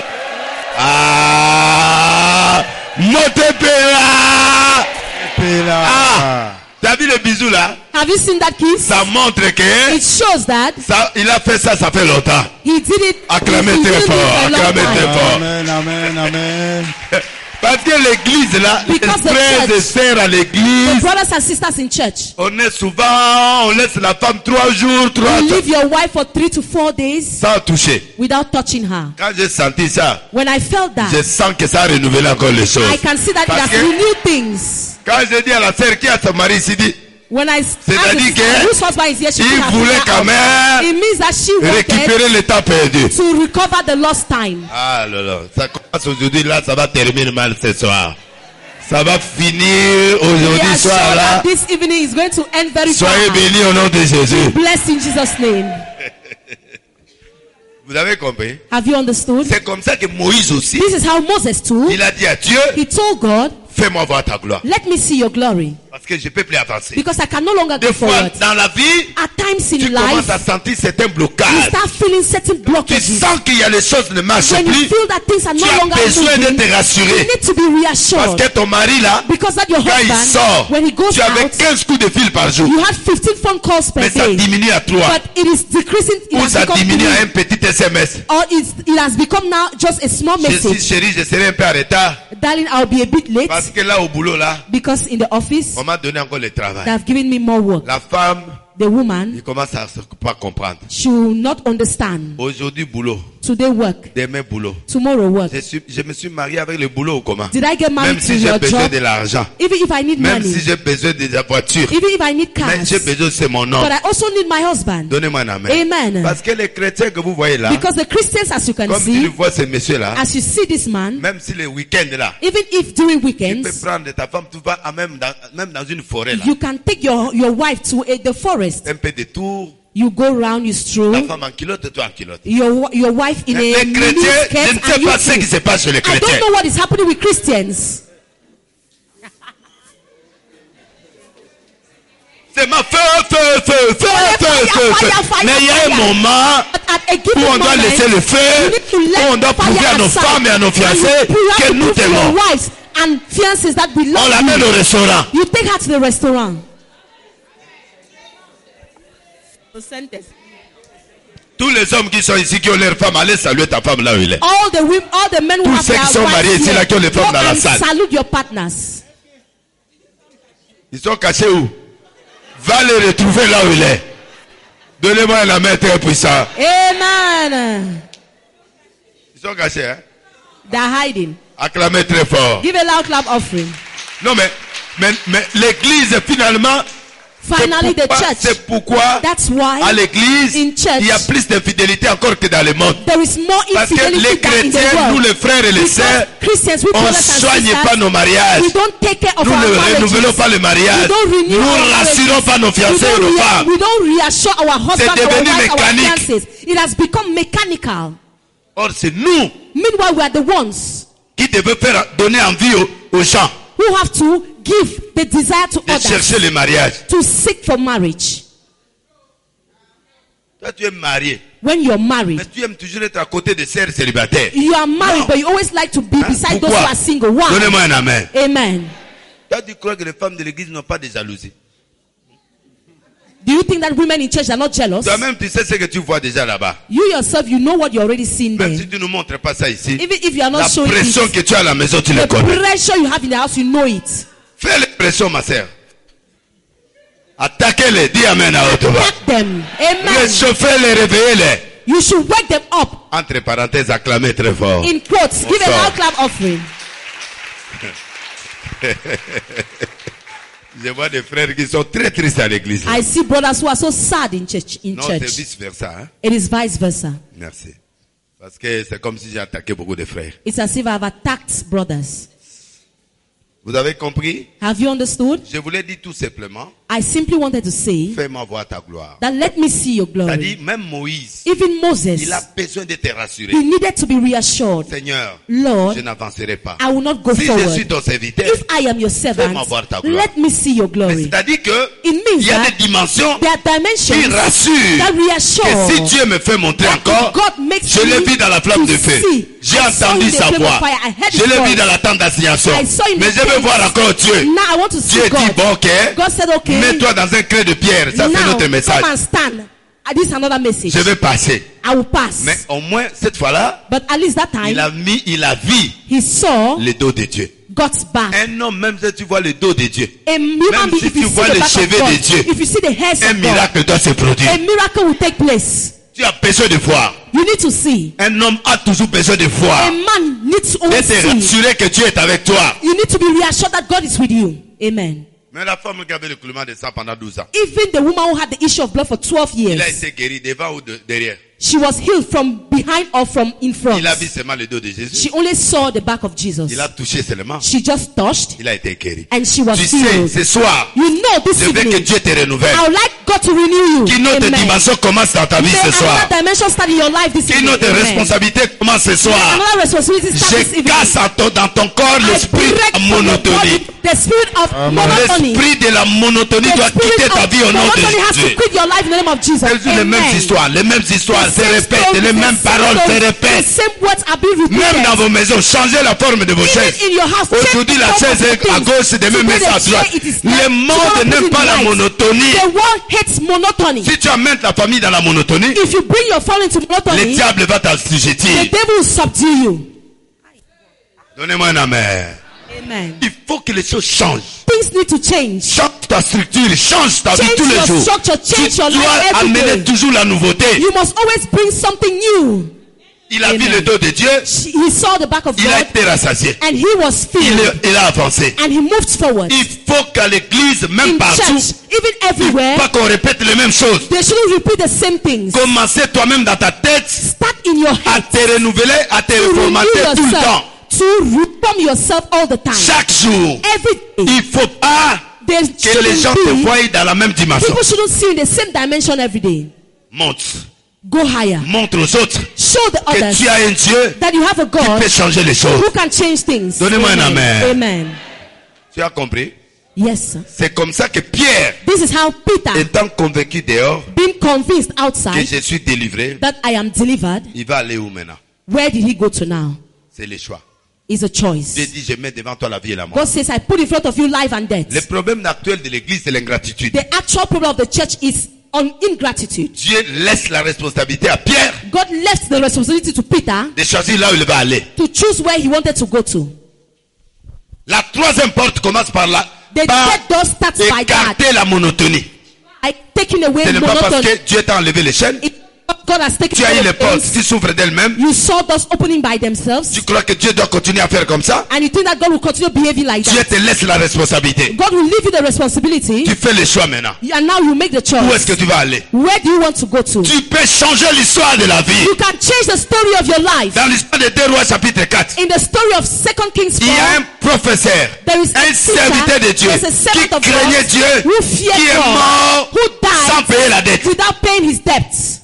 Ah, Motepela. Ah, t'as vu le bisou là? Have you seen that kiss? Ça montre que It shows that il a fait ça fait longtemps. he did it. Acclamez he très did it fort, for a long acclamez time. très fort. Amen. Parce que l'église là, les Because the frères et church- sœurs à The l'église, brothers and sisters in church, on est souvent, on laisse la femme 3 jours, 3 you jours, leave your wife for 3 to 4 days sans toucher. without touching her. Quand j'ai senti ça, When I felt je that, sens que ça a renouvelé encore les choses. I can see that it Parce has que renewed things. quand j'ai dit à la sœur qui a son mari ici, dit, When I asked the C'est-à-dire sister que whose husband is here, she il put her voulait finger quand out. même It means that she wanted récupérer le temps perdu. to recover the lost time. Ah là là, ça commence aujourd'hui, là, ça va terminer mal ce soir. Ça va finir We aujourd'hui are sure soir là. that this evening is going to end very Soyez fast. bénis au nom de Jésus. Blessed in Jesus' name. Vous avez compris? Have you understood? C'est comme ça que Moïse aussi, This is how Moses too, il a dit à Dieu, he told God, fais-moi voir ta gloire. let me see your glory. Parce que je ne peux plus avancer. Because I can no longer go Des fois, forward. dans la vie, At times in tu commences life, à sentir certains you blocages. start feeling certain Tu blockages. sens qu'il y a les choses ne marchent When you plus. feel that things are Tu no as longer besoin de moving, te you rassurer. need to be Parce reassured. que ton mari là, Because that your quand il husband, sort, when he goes tu avais out, 15 coups de fil par jour. you had 15 phone calls per Mais ça day. diminue à 3. But it is decreasing. It Ou has ça become diminue à un 3. petit SMS. Or it has become now just a small Je suis message. chérie, je serai un peu en retard. Darling, I'll be a bit late Parce que là, au boulot là, because in the office, on m'a donné encore le they travail. have given me more work. La femme, The woman, il commence à ne pas comprendre. she will not understand. Aujourd'hui, boulot. Today work, Demain, boulot. tomorrow work. Je me suis marié avec le boulot ou comment? Did I get married Même to si j'ai your besoin job? de l'argent. Even if I need Même money, si j'ai besoin de la voiture. even if I need Mais cars, j'ai besoin de mon nom. but I also need my husband. Donnez-moi un amen. Amen. Parce que les chrétiens que vous voyez là, Because the Christians, as you can comme tu see, vois ce monsieur là, as you see this man, même si le week-end là, even if during tu peux weekends, prendre ta femme, tu vas même dans une forêt là, you can take your wife to the forest. un peu de tour, You go around, you la stroll, femme en culotte et toi en culotte. your wife in a Les mini chrétiens, je skirt ne sais and you pas ce qui too. se passe chez les I don't chrétiens. know what is happening with Christians. C'est ma feu. Mais il y a un moment But at a où given on doit moment, laisser le feu, you need to où let on doit fire prouver à nos aside. femmes et à nos And fiancés you have que to nous prove to your t'aimons. wives and fiancés that we On love l'amène you. au restaurant. You take her to the restaurant. Tous les hommes qui sont ici, qui ont leur femme, allez saluer ta femme là où il est. All the men who Tous have ceux their qui sont mariés wives ici, here, là, qui ont les femmes go dans la and salle. salute your partners. Ils sont cachés où? Va les retrouver là où il est. Donnez-moi la main très puissante. Amen. Ils sont cachés, hein? They're hiding. Acclamez très fort. Give a loud clap offering. Non, mais l'église, finalement, Finally, the church. c'est pourquoi That's why à l'église, in church il y a plus d'infidélité encore que dans le monde. there is more Parce que les infidelity than in the chrétiens, nous world. les frères et les Because sœurs, Christians, we on brothers ne and soigne sisters, pas nos mariages. we don't take care of Nous our ne marriages. renouvelons pas le mariage. We don't renew Nous our ne rassurons marriages. pas nos fiancés et nos femmes. We don't reassure our husband, C'est our devenu wife, our mécanique. fiancés. It has become mechanical. Or, c'est nous Meanwhile, we are the ones qui devons donner envie aux gens who have to give the desire to de chercher others le mariage. to seek for marriage. Toi, tu es marié, When you're married, mais tu aimes toujours être à côté des sœurs célibataires. you are married, No. but you always like to be Hein? beside those Pourquoi? who are single. Why? Donnez-moi un amen. Amen. Toi, tu crois que les femmes de l'église n'ont pas de jalousie? Do you think that women in church are not jealous? Toi-même, tu sais ce que tu vois déjà là-bas. You yourself, you know what you already seen Même there. si tu ne montres pas ça ici, Even if you are la not showing pression it, que tu as à la maison, tu le the connais. pressure you have in the house, you know it. Fais les pressions, ma sœur. Attaquez-les, dis amen à haute voix. Attack them. Amen. Réchauffez-les, réveillez-les. You should wake them up. Entre parenthèses, acclamez très fort. In quotes, give a Bonsoir. loud clap offering. Je vois des frères qui sont très tristes à l'église. I see brothers who are so sad in church. Non, c'est vice versa. Hein? It is vice versa. Merci. Parce que c'est comme si j'ai attaqué beaucoup de frères. It's as if I have attacked brothers. Vous avez compris? Have you understood? Je voulais dire tout simplement, I simply wanted to say fais-moi voir ta gloire. that let me see your glory. C'est-à-dire, même Moïse, Even Moses, il a besoin de te rassurer. he needed to be reassured. Seigneur, Lord, je n'avancerai pas. I will not go Si je forward. suis ton serviteur, If I am your servant, fais-moi voir ta gloire. let me see your mais glory. c'est-à-dire que It means il y a that des dimensions there are qui dimensions rassurent that que reassure si Dieu me fait montrer that encore, God makes je l'ai me vu dans la flamme to de feu. see. J'ai I saw entendu in the sa flame voix. of fire. I heard Je his l'ai vu voice. dans la tente d'assignation. I saw in Mais the je veux tent. voir encore Dieu. Now I want to see Dieu dit, God. bon, ok. God said, okay, Mets-toi dans un creux de pierre. Ça, c'est now notre message. come and stand. This is another message. Je vais passer. I will pass. Mais au moins, cette fois-là, But at least that time, il a vu he saw le dos de Dieu. God's back. Un homme, même si tu vois le dos de Dieu, A human même being, si if tu you see vois the les back of cheveux God, de Dieu, if you see the hairs un of God, miracle doit se produire. a miracle will take place. Tu as besoin de voir. You need to see. Un homme a toujours besoin de A voir. man needs to Et always te see. rassurer que Dieu est avec toi. You need to be reassured that God is with you. Amen. Mais la femme qui avait le coulement de sang pendant 12 ans, Even the woman who had the issue of blood for 12 il a years, été guéri devant ou derrière. She was healed from behind or from in front. Il a vu seulement le dos de Jésus. She only saw the back of Jesus. Il a touché seulement. She just touched Il a été guéri. and she was Tu sais, healed. ce soir, You know this je veux que evening, Dieu te renouvelle. I would like God to renew you. Qu'une autre Amen. dimension commence dans ta vie May ce soir. another dimension start in your life this Qu'une evening. autre Amen. responsabilité commence ce May soir. another responsibility start this Je evening. casse dans ton corps I l'esprit break de from your monotonie. body the spirit of monotony. L'esprit de la monotonie The doit quitter spirit ta of vie au nom monotony de has to Jésus. quit your life in the name of Jesus. C'est les mêmes Amen. histoires, se The same répètent, stories, les mêmes the same paroles se stories, the répètent. same words are being repeated. Même dans vos maisons, changez la forme de vos chaises. Even in your house, Aujourd'hui, la chaise est à gauche, demain, mets ça à droite. Le monde n'aime pas la monotonie. The world hates monotony. Si tu amènes ta famille dans la monotonie, If you bring your family into le monotony, diable va the t'assujettir. devil will subdue you. Donnez-moi un amen. Amen. Il faut que les choses changent. Things need to change. Change ta structure, change ta vie Change tous les your jours. structure, change Tu your life dois every amener day. toujours la nouveauté. You must always bring something new. Il a vu Amen. le dos de Dieu, He saw the back of il a God été rassasié. and he was filled Il a avancé. and he moved forward. Il faut qu'à l'église, même In partout, church, even il everywhere, faut pas qu'on répète les mêmes choses. they shouldn't repeat the same things. Commencez toi-même dans ta tête Start in your à head te renouveler, à te to renew reformater tout le temps. yourself, to reform yourself all the time. Chaque jour. Every day. Il faut pas There que les gens shouldn't te be, voient dans la même dimension. people shouldn't see you in the same dimension every day. Montre. Go higher. Montre aux autres Show the que others tu as un Dieu that you have a qui God peut changer les choses. who can change things. Donnez-moi un amen. Amen. Tu as compris? Yes, sir. C'est comme ça que Pierre, This is how Peter, étant convaincu dehors being convinced que outside je suis délivré, that I am delivered, il va aller où maintenant? where did he go to now? C'est le choix. Is a Dieu choice. dit, je mets devant toi la vie et la mort. God says, I put in front of you life and death. Le problème actuel de l'église, c'est l'ingratitude. The actual problem of the church is on ingratitude. Dieu laisse la responsabilité à Pierre God left the responsibility to Peter de choisir là où il va aller. to choose where he wanted to go to. La troisième porte commence par là. The Par third door starts by that. écarter la monotonie. Like taking away Ce n'est pas parce monotony. que Dieu t'a enlevé les chaînes. God has taken Tu as eu away les portes things. qui s'ouvrent d'elles-mêmes. You saw those opening by themselves, Tu crois que Dieu doit continuer à faire comme ça? and you think that God will continue behaving like Dieu that. te laisse la responsabilité. God will leave you the responsibility, Tu fais le choix maintenant. and now you make the Où est-ce que choice. tu vas aller? Where do you want to go to? Tu peux changer l'histoire de la vie. You can change the story of your life. Dans l'histoire de 2 Rois chapitre 4, In the story of 2 Kings il y a 4, un professeur, there is a un serviteur de Dieu there's a qui servant of craignait God Dieu, who feared qui est God, mort who sans died payer la dette. without paying his debts.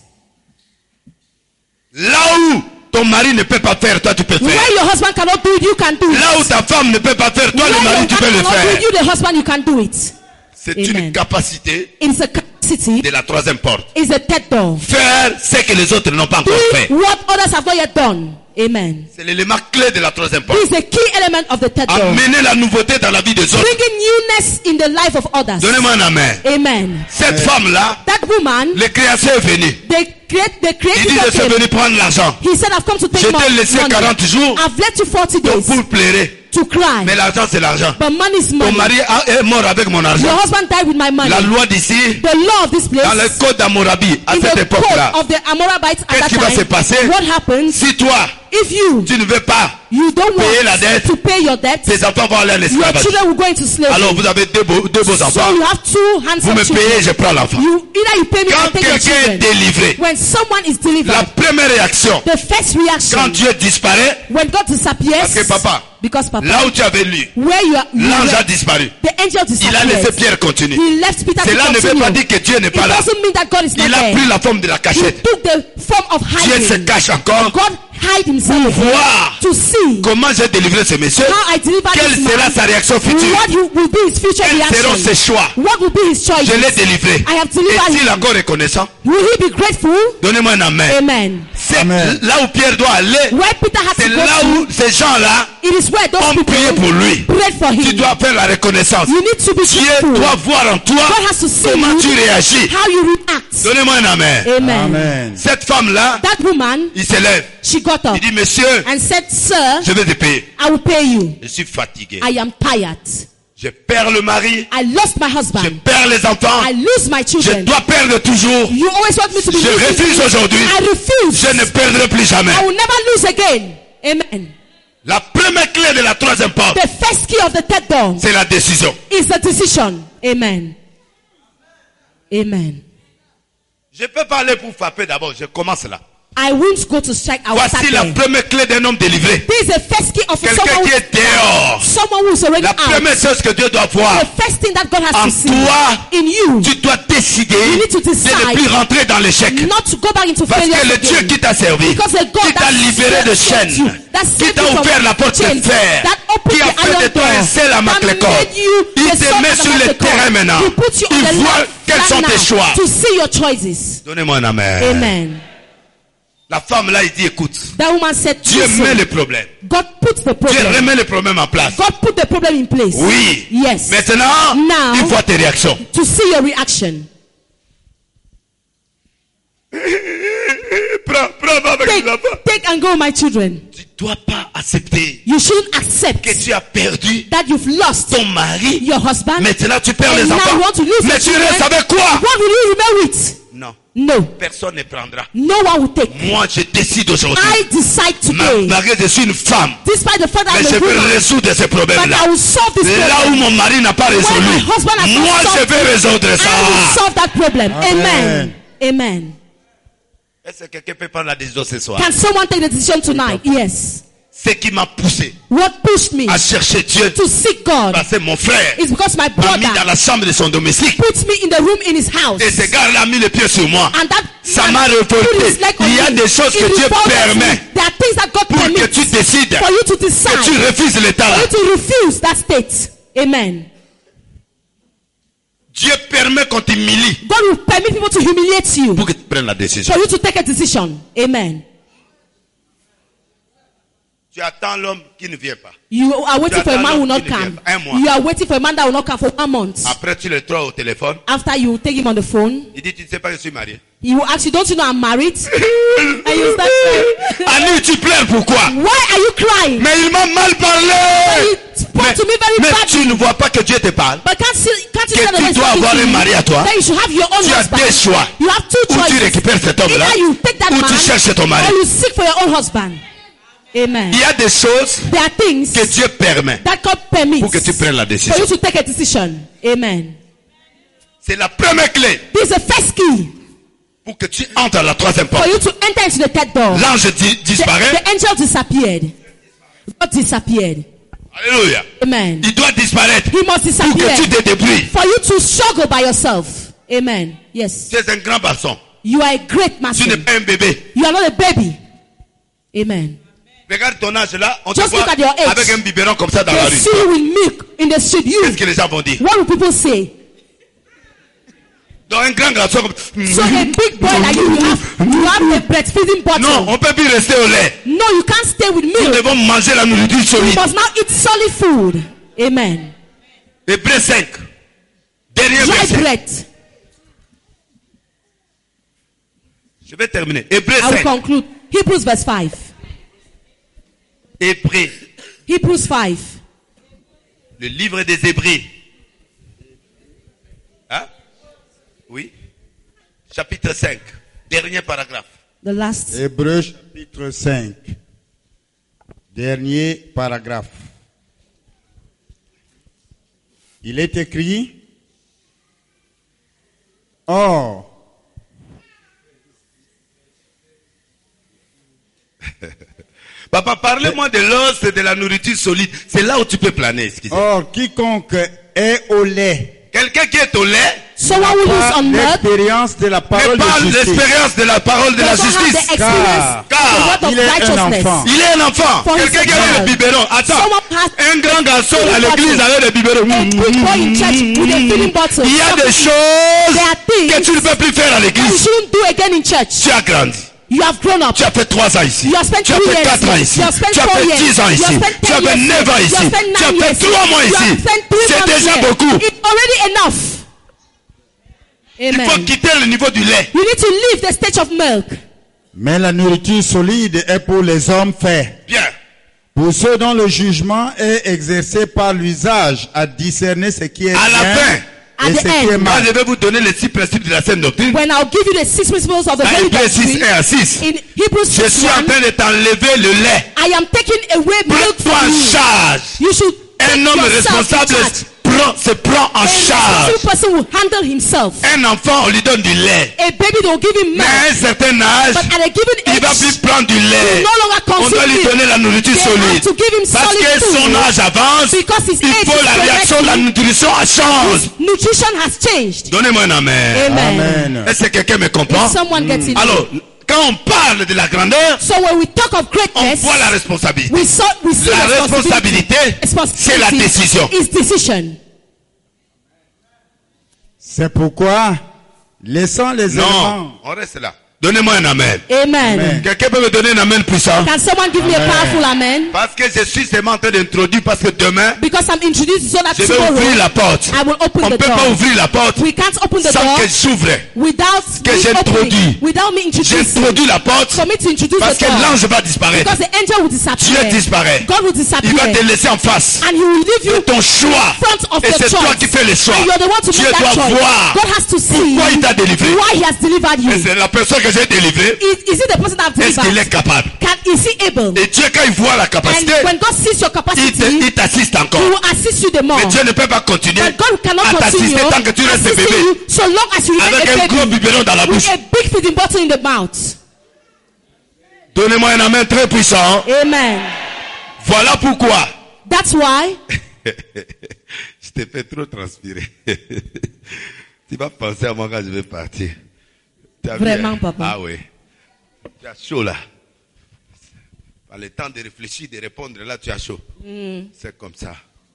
Là où ton mari ne peut pas faire, toi tu peux faire. Where your husband cannot do it, you can do it. Là où ta femme ne peut pas faire, toi Where le your mari tu wife peux le cannot do faire. it, you the husband, you can do it. C'est Amen. une capacité It's a capacity. de la troisième porte. It's a third door. Faire ce que les autres n'ont pas encore Do fait. what others have not yet done. Amen. C'est l'élément clé de la troisième porte. This is the key element of the third door. Amener la nouveauté dans la vie des autres. Bringing newness in the life of others. Donnez-moi un amen. Amen. Cette femme-là, That woman, le créateur est venu. the Il creative dit, je suis came. venu prendre l'argent. He said, I've come to take Je t'ai laissé money. 40 jours I've left you 40 days pour pleurer. to cry. Mais l'argent, c'est l'argent. But money is Ton money. mari est mort avec mon argent. Your husband died with my money. La loi d'ici, The law of this place, dans le code d'Hammurabi, à in cette the époque-là, code of the Amorites at qu'est-ce that qui va se time, passer? what happens Si toi, if you tu ne veux pas, don't payer la want dette, to pay your debt, tes enfants vont aller à your l'esclavage. children will go into slavery. Alors vous avez deux beaux So enfants. you have two Vous handsome me children. payez, je prends l'enfant. Either you pay me or Quand take your quelqu'un est children. délivré, When someone is la delivered, première réaction, the first reaction, quand Dieu disparaît, when God disappears, parce que papa, because Papa, là où tu avais lu, where you l'ange a are, disparu. the angel Il a laissé disappears. Pierre continuer. He left Peter to Cela ne veut continue. pas dire que Dieu n'est It pas là. doesn't mean that God is not Il a there. pris la forme de la He cachette. took the form of Dieu se hiding. cache encore God hide himself pour voir to see comment j'ai délivré ce monsieur. how I deliver Quelle this sera man. sa réaction future? What will be his future Quels seront reaction? ses choix? What will be his choice? Je l'ai délivré. I have delivered Est-il him. encore reconnaissant? Will he be grateful? Donnez-moi un amen. Amen. C'est Amen. là où Pierre doit aller. Where Peter had C'est to là go où ces gens-là to, it is where those ont prié people pour lui. prayed for Tu him. dois faire la reconnaissance. You need to be Dieu grateful. doit voir en toi God has to see comment tu you, réagis. how you react. Donnez-moi un amen. Amen. Amen. Cette femme-là, That woman, il se lève. she got up Il dit, monsieur, and said, Sir, je vais te payer. I will pay you. Je suis fatigué. I am tired. Je perds le mari. I lost my Je husband. perds les enfants. I lose my Je children. dois perdre toujours. You always want me to be Je losing. refuse aujourd'hui. I refuse. Je ne perdrai plus jamais. I will never lose again. Amen. La première clé de la troisième porte, The first key of the third door c'est la décision. is the decision. Amen. Amen. Je ne peux pas aller pour frapper d'abord. Je commence là. I won't go to strike. I will start Voici la there. première clé d'un homme délivré. This is the first key of Quelqu'un someone qui est dehors. someone who is already La out. première chose que Dieu doit voir The first thing that God has en to see toi, in you, tu dois décider You need to de decide ne plus rentrer dans l'échec. not to go back into Parce failure que le again. Dieu qui t'a servi, Because the God qui t'a that libéré de saved chaînes, you, that qui saved t'a you from ouvert la porte de chains, fer, that opened qui a the fait de iron toi door, un seul à that Maclécor, made you il the te son met of sur le Maclécor. terrain maintenant. He puts you on Il the voit left quels sont now tes choix. to see your choices. Donnez-moi un amen. Amen. La femme là, il dit, écoute, That woman said, Dieu "Listen, met les problèmes. God puts the Dieu problem. remet les problèmes en place. God put the problem in place. Oui. Yes. Maintenant, Now- il voit tes réactions. To see your reaction. Prends avec les enfants. Take and go, my children. Tu ne dois pas accepter You shouldn't accept que tu as perdu that you've lost ton mari. your husband. Maintenant, tu perds And les now enfants. you want to lose Mais your tu children. restes avec quoi? What will you remain with? Non. No. Personne ne prendra. No one will take. Moi, je décide aujourd'hui. I decide today. Malgré que je suis une femme, Despite the fact that mais I'm je a vais woman, résoudre ces but problèmes-là. I will solve this Là où problem. mon mari n'a pas When résolu, my husband has moi, not je solved vais it, résoudre I will ça. solve that problem. Amen. Amen. Amen. Est-ce que quelqu'un peut prendre la décision ce soir? Can someone take the decision tonight? Yes. Ce qui m'a poussé What pushed me à chercher Dieu, to seek God parce que mon frère is because my m'a mis dans brother la chambre de son domicile. put me in the room in his house. Et ce gars-là a mis le pied sur moi. And that Ça man m'a put révolté. his leg on Il y a me. des choses It que Dieu revolted permet me. There are things that God pour que permits tu décides. for you to Que tu decide. refuses l'état For là. you to refuse that state. Amen. Dieu permet qu'on t'humilie God will permit people to humiliate you pour que tu prennes la décision. for you to take a decision. Amen. Tu attends l'homme qui ne vient pas. You are waiting for a man who will not Tu attends come. un mois. You are waiting for a man that will not come for 1 month. Après, tu le trouves au téléphone. After you take him on the phone, Il dit, tu ne sais pas que je suis marié. he will ask you, "Don't you know I'm married?" And you start crying. Annie, tu pleures pourquoi? Why are you crying? Mais il m'a mal parlé. He spoke to me very Mais badly. tu ne vois pas que Dieu te parle. But can't you Que see that tu the dois Lord is avoir speaking un to you? mari à toi. Then you should have your own Tu as husband. deux choix. You have two Ou tu choices. récupères cet homme-là, Either you take that ou man, tu cherches ton mari. or you seek for your own husband. Amen. Il y a des choses There are things que Dieu permet that God permits pour que tu prennes la for décision. you to take a decision. Amen. C'est la première clé This is the first key pour que tu entres à la troisième for porte. you to enter into the third door. L'ange disparaît. The angel disappeared. God disappeared. Alléluia. Amen. Il doit disparaître He must pour que disappear tu te débrouilles. for you to struggle by yourself. Amen. Yes. Tu es un grand garçon. You are a great Tu master. n'es pas un bébé. You are not a baby. Amen. Regarde ton âge là, on te Just voit look at your age. avec un biberon comme ça dans la They rue. see you with milk in the street. You. Qu'est-ce que les gens vont dire? What will people say? Donc un grand garçon comme... So a big boy like you have a breastfeeding bottle. Non, on peut plus rester au lait. No, you can't stay with Nous milk. devons manger la nourriture You solide. must now eat solid food. Amen. Hébreux 5. Dernier Dry verset. bread. Je vais terminer. Hébreux I will 5. conclude. Hebrews verse 5. Hébreux. Hebrews 5. Le livre des Hébreux. Hein? Oui. Chapitre 5. Dernier paragraphe. The last. Hébreux chapitre 5. Dernier paragraphe. Il est écrit, or, Papa, parlez-moi de l'os et de la nourriture solide. C'est là où tu peux planer. Excusez-moi. or quiconque est au lait Quelqu'un qui est au lait Someone who lives n'a on milk l'expérience de la n'est parole pas de justice. l'expérience de la parole de la doesn't have the justice. experience Car of the word il of est un righteousness. enfant. Il est un enfant. For Quelqu'un his qui a le child. biberon. Attends. Someone has Un grand garçon à feeding l'église bottle. avec le biberon. A big boy in church with a feeding bottle. Il y a des There choses are things que tu ne peux plus faire à that you l'église. shouldn't do again in church. Tu as grandi. You have grown up. Tu as fait 3 ans ici. You have spent Tu as 3 fait years. 4 ans ici. You have spent Tu as 4 fait years. 10 ans You ici. have spent Tu as 10 fait years. 9 ans You ici. have spent Tu as 9 fait years. 3 mois You ici. have spent 3 C'est months déjà here. beaucoup. It's already enough. Il faut Amen. quitter le niveau du lait. You need to leave the stage of milk. Mais la nourriture solide est pour les hommes faits, Bien. pour ceux dont le jugement est exercé par l'usage à discerner ce qui est À la bien fin, At et the ce qui est end, Moi, mal. je vais vous donner les 6 principes de la saine doctrine. When I'll give you the 6 principles of the Dans Holy Hébreux 6, Doctrine, 1 à 6. in Hebrews Je 6, suis en train de t'enlever le lait. I am taking away milk Prends-toi from en you. charge. You should take Un homme yourself in responsable charge. prend maison se prend en A charge. responsible person will handle himself. Un enfant, on lui donne du lait. A baby, they will give him Mais milk. à un certain âge, But at a given il va plus age, prendre du lait. no longer On doit lui consume donner la nourriture They have solide. to give him Parce solid que son food. âge avance, Because his il age faut is la réaction de la progressing. nutrition à change. Nutrition has changed. Donnez-moi un amen. Amen. Amen. Est-ce que quelqu'un me comprend? If someone gets in. Alors, quand on parle de la grandeur, So when we talk of on greatness, voit la responsabilité. we see La responsabilité, c'est la décision. Is decision. C'est pourquoi, laissons les Non, éléments. on reste là. Donnez-moi un amen. Amen. Amen. Quelqu'un peut me donner un amen puissant? Can someone give me a Amen. powerful amen? Parce que je suis seulement en train d'introduire, parce que demain, Because I'm introduced so that je vais tomorrow ouvrir la porte. I will open On ne the peut pas door. ouvrir la porte We can't open the sans door que j'ouvre. without que me j'introduis. opening, without me introducing. J'introduis la porte For me to introduce parce the que door. l'ange va disparaître. Because the angel will disappear. Dieu disparaît. God will Il disappear. va te laisser en face. And he will leave C'est you ton choix. front of Et your c'est toi choice. qui fais le choix. And you're the one to Dieu make that doit choice. voir God has to see pourquoi il t'a délivré. why he has delivered Et you. c'est la personne que j'ai délivrée. Is it the person that I've Est-ce qu'il est delivered? capable? Is he able? Et Dieu, quand il voit la And capacité, when God sees your capacity, il t'assiste he encore. will assist you the more. Mais Dieu ne peut pas continuer But God cannot à continue t'assister tant que tu restes assisting bébé. you so long as you remain Avec un a gros baby biberon dans la with bouche. a big feeding bottle in the mouth. Donnez-moi un amen très puissant. Amen. Voilà pourquoi. That's why Je t'ai fait trop transpirer. Tu vas penser à moi quand je vais partir. Tu as vu, Vraiment, hein? papa. Ah oui. Tu as chaud là. Pas le temps de réfléchir, de répondre, là tu as chaud. C'est comme ça.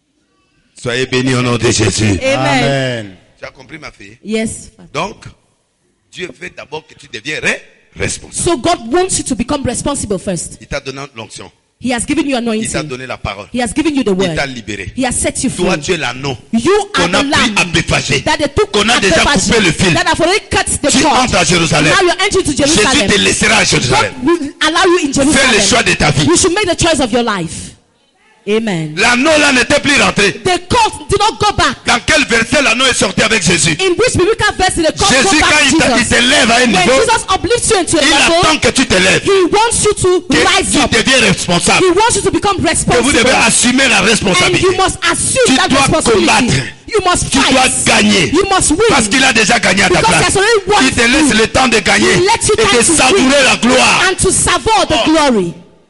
Soyez bénis au nom de Jésus. Amen. Amen. Tu as compris ma fille? Yes. Donc, Dieu veut d'abord que tu deviennes responsable. So God wants you to become responsible first. Il t'a donné l'onction. He has given you Il t'a anointing. donné la parole. He has given you the Il t'a word. libéré. He has set you Toi, free. tu es l'anneau You are qu'on a the pris à lamb Béphagé. that they took Qu'on a at déjà Bethpage, coupé le fil. that have already cut the Tu cord. entres à Jérusalem. Now you're entering to Jésus Jerusalem. te laissera à Jérusalem. God will allow you in Fais le Jerusalem. choix de ta vie. You should make the choice of your life. Amen. L'anneau là n'était plus rentré. The cord did not go back. Dans quel verset l'anneau est sorti avec Jésus? In which biblical verse did the cord Jésus, go quand back il to Jesus? t'élève à un When niveau, Jesus uplifts you into a il attend level, que tu t'élèves. he wants you to Que rise tu up. deviens responsable. He wants you to become Que vous responsible. devez assumer la And responsabilité. you must assume Tu that dois responsibility. combattre. You must Tu dois fight. gagner. You must win. Parce qu'il a déjà gagné à ta Because place. there's already won Il te laisse you. le temps de gagner He lets you et time de to savourer win la gloire. and to savor the glory.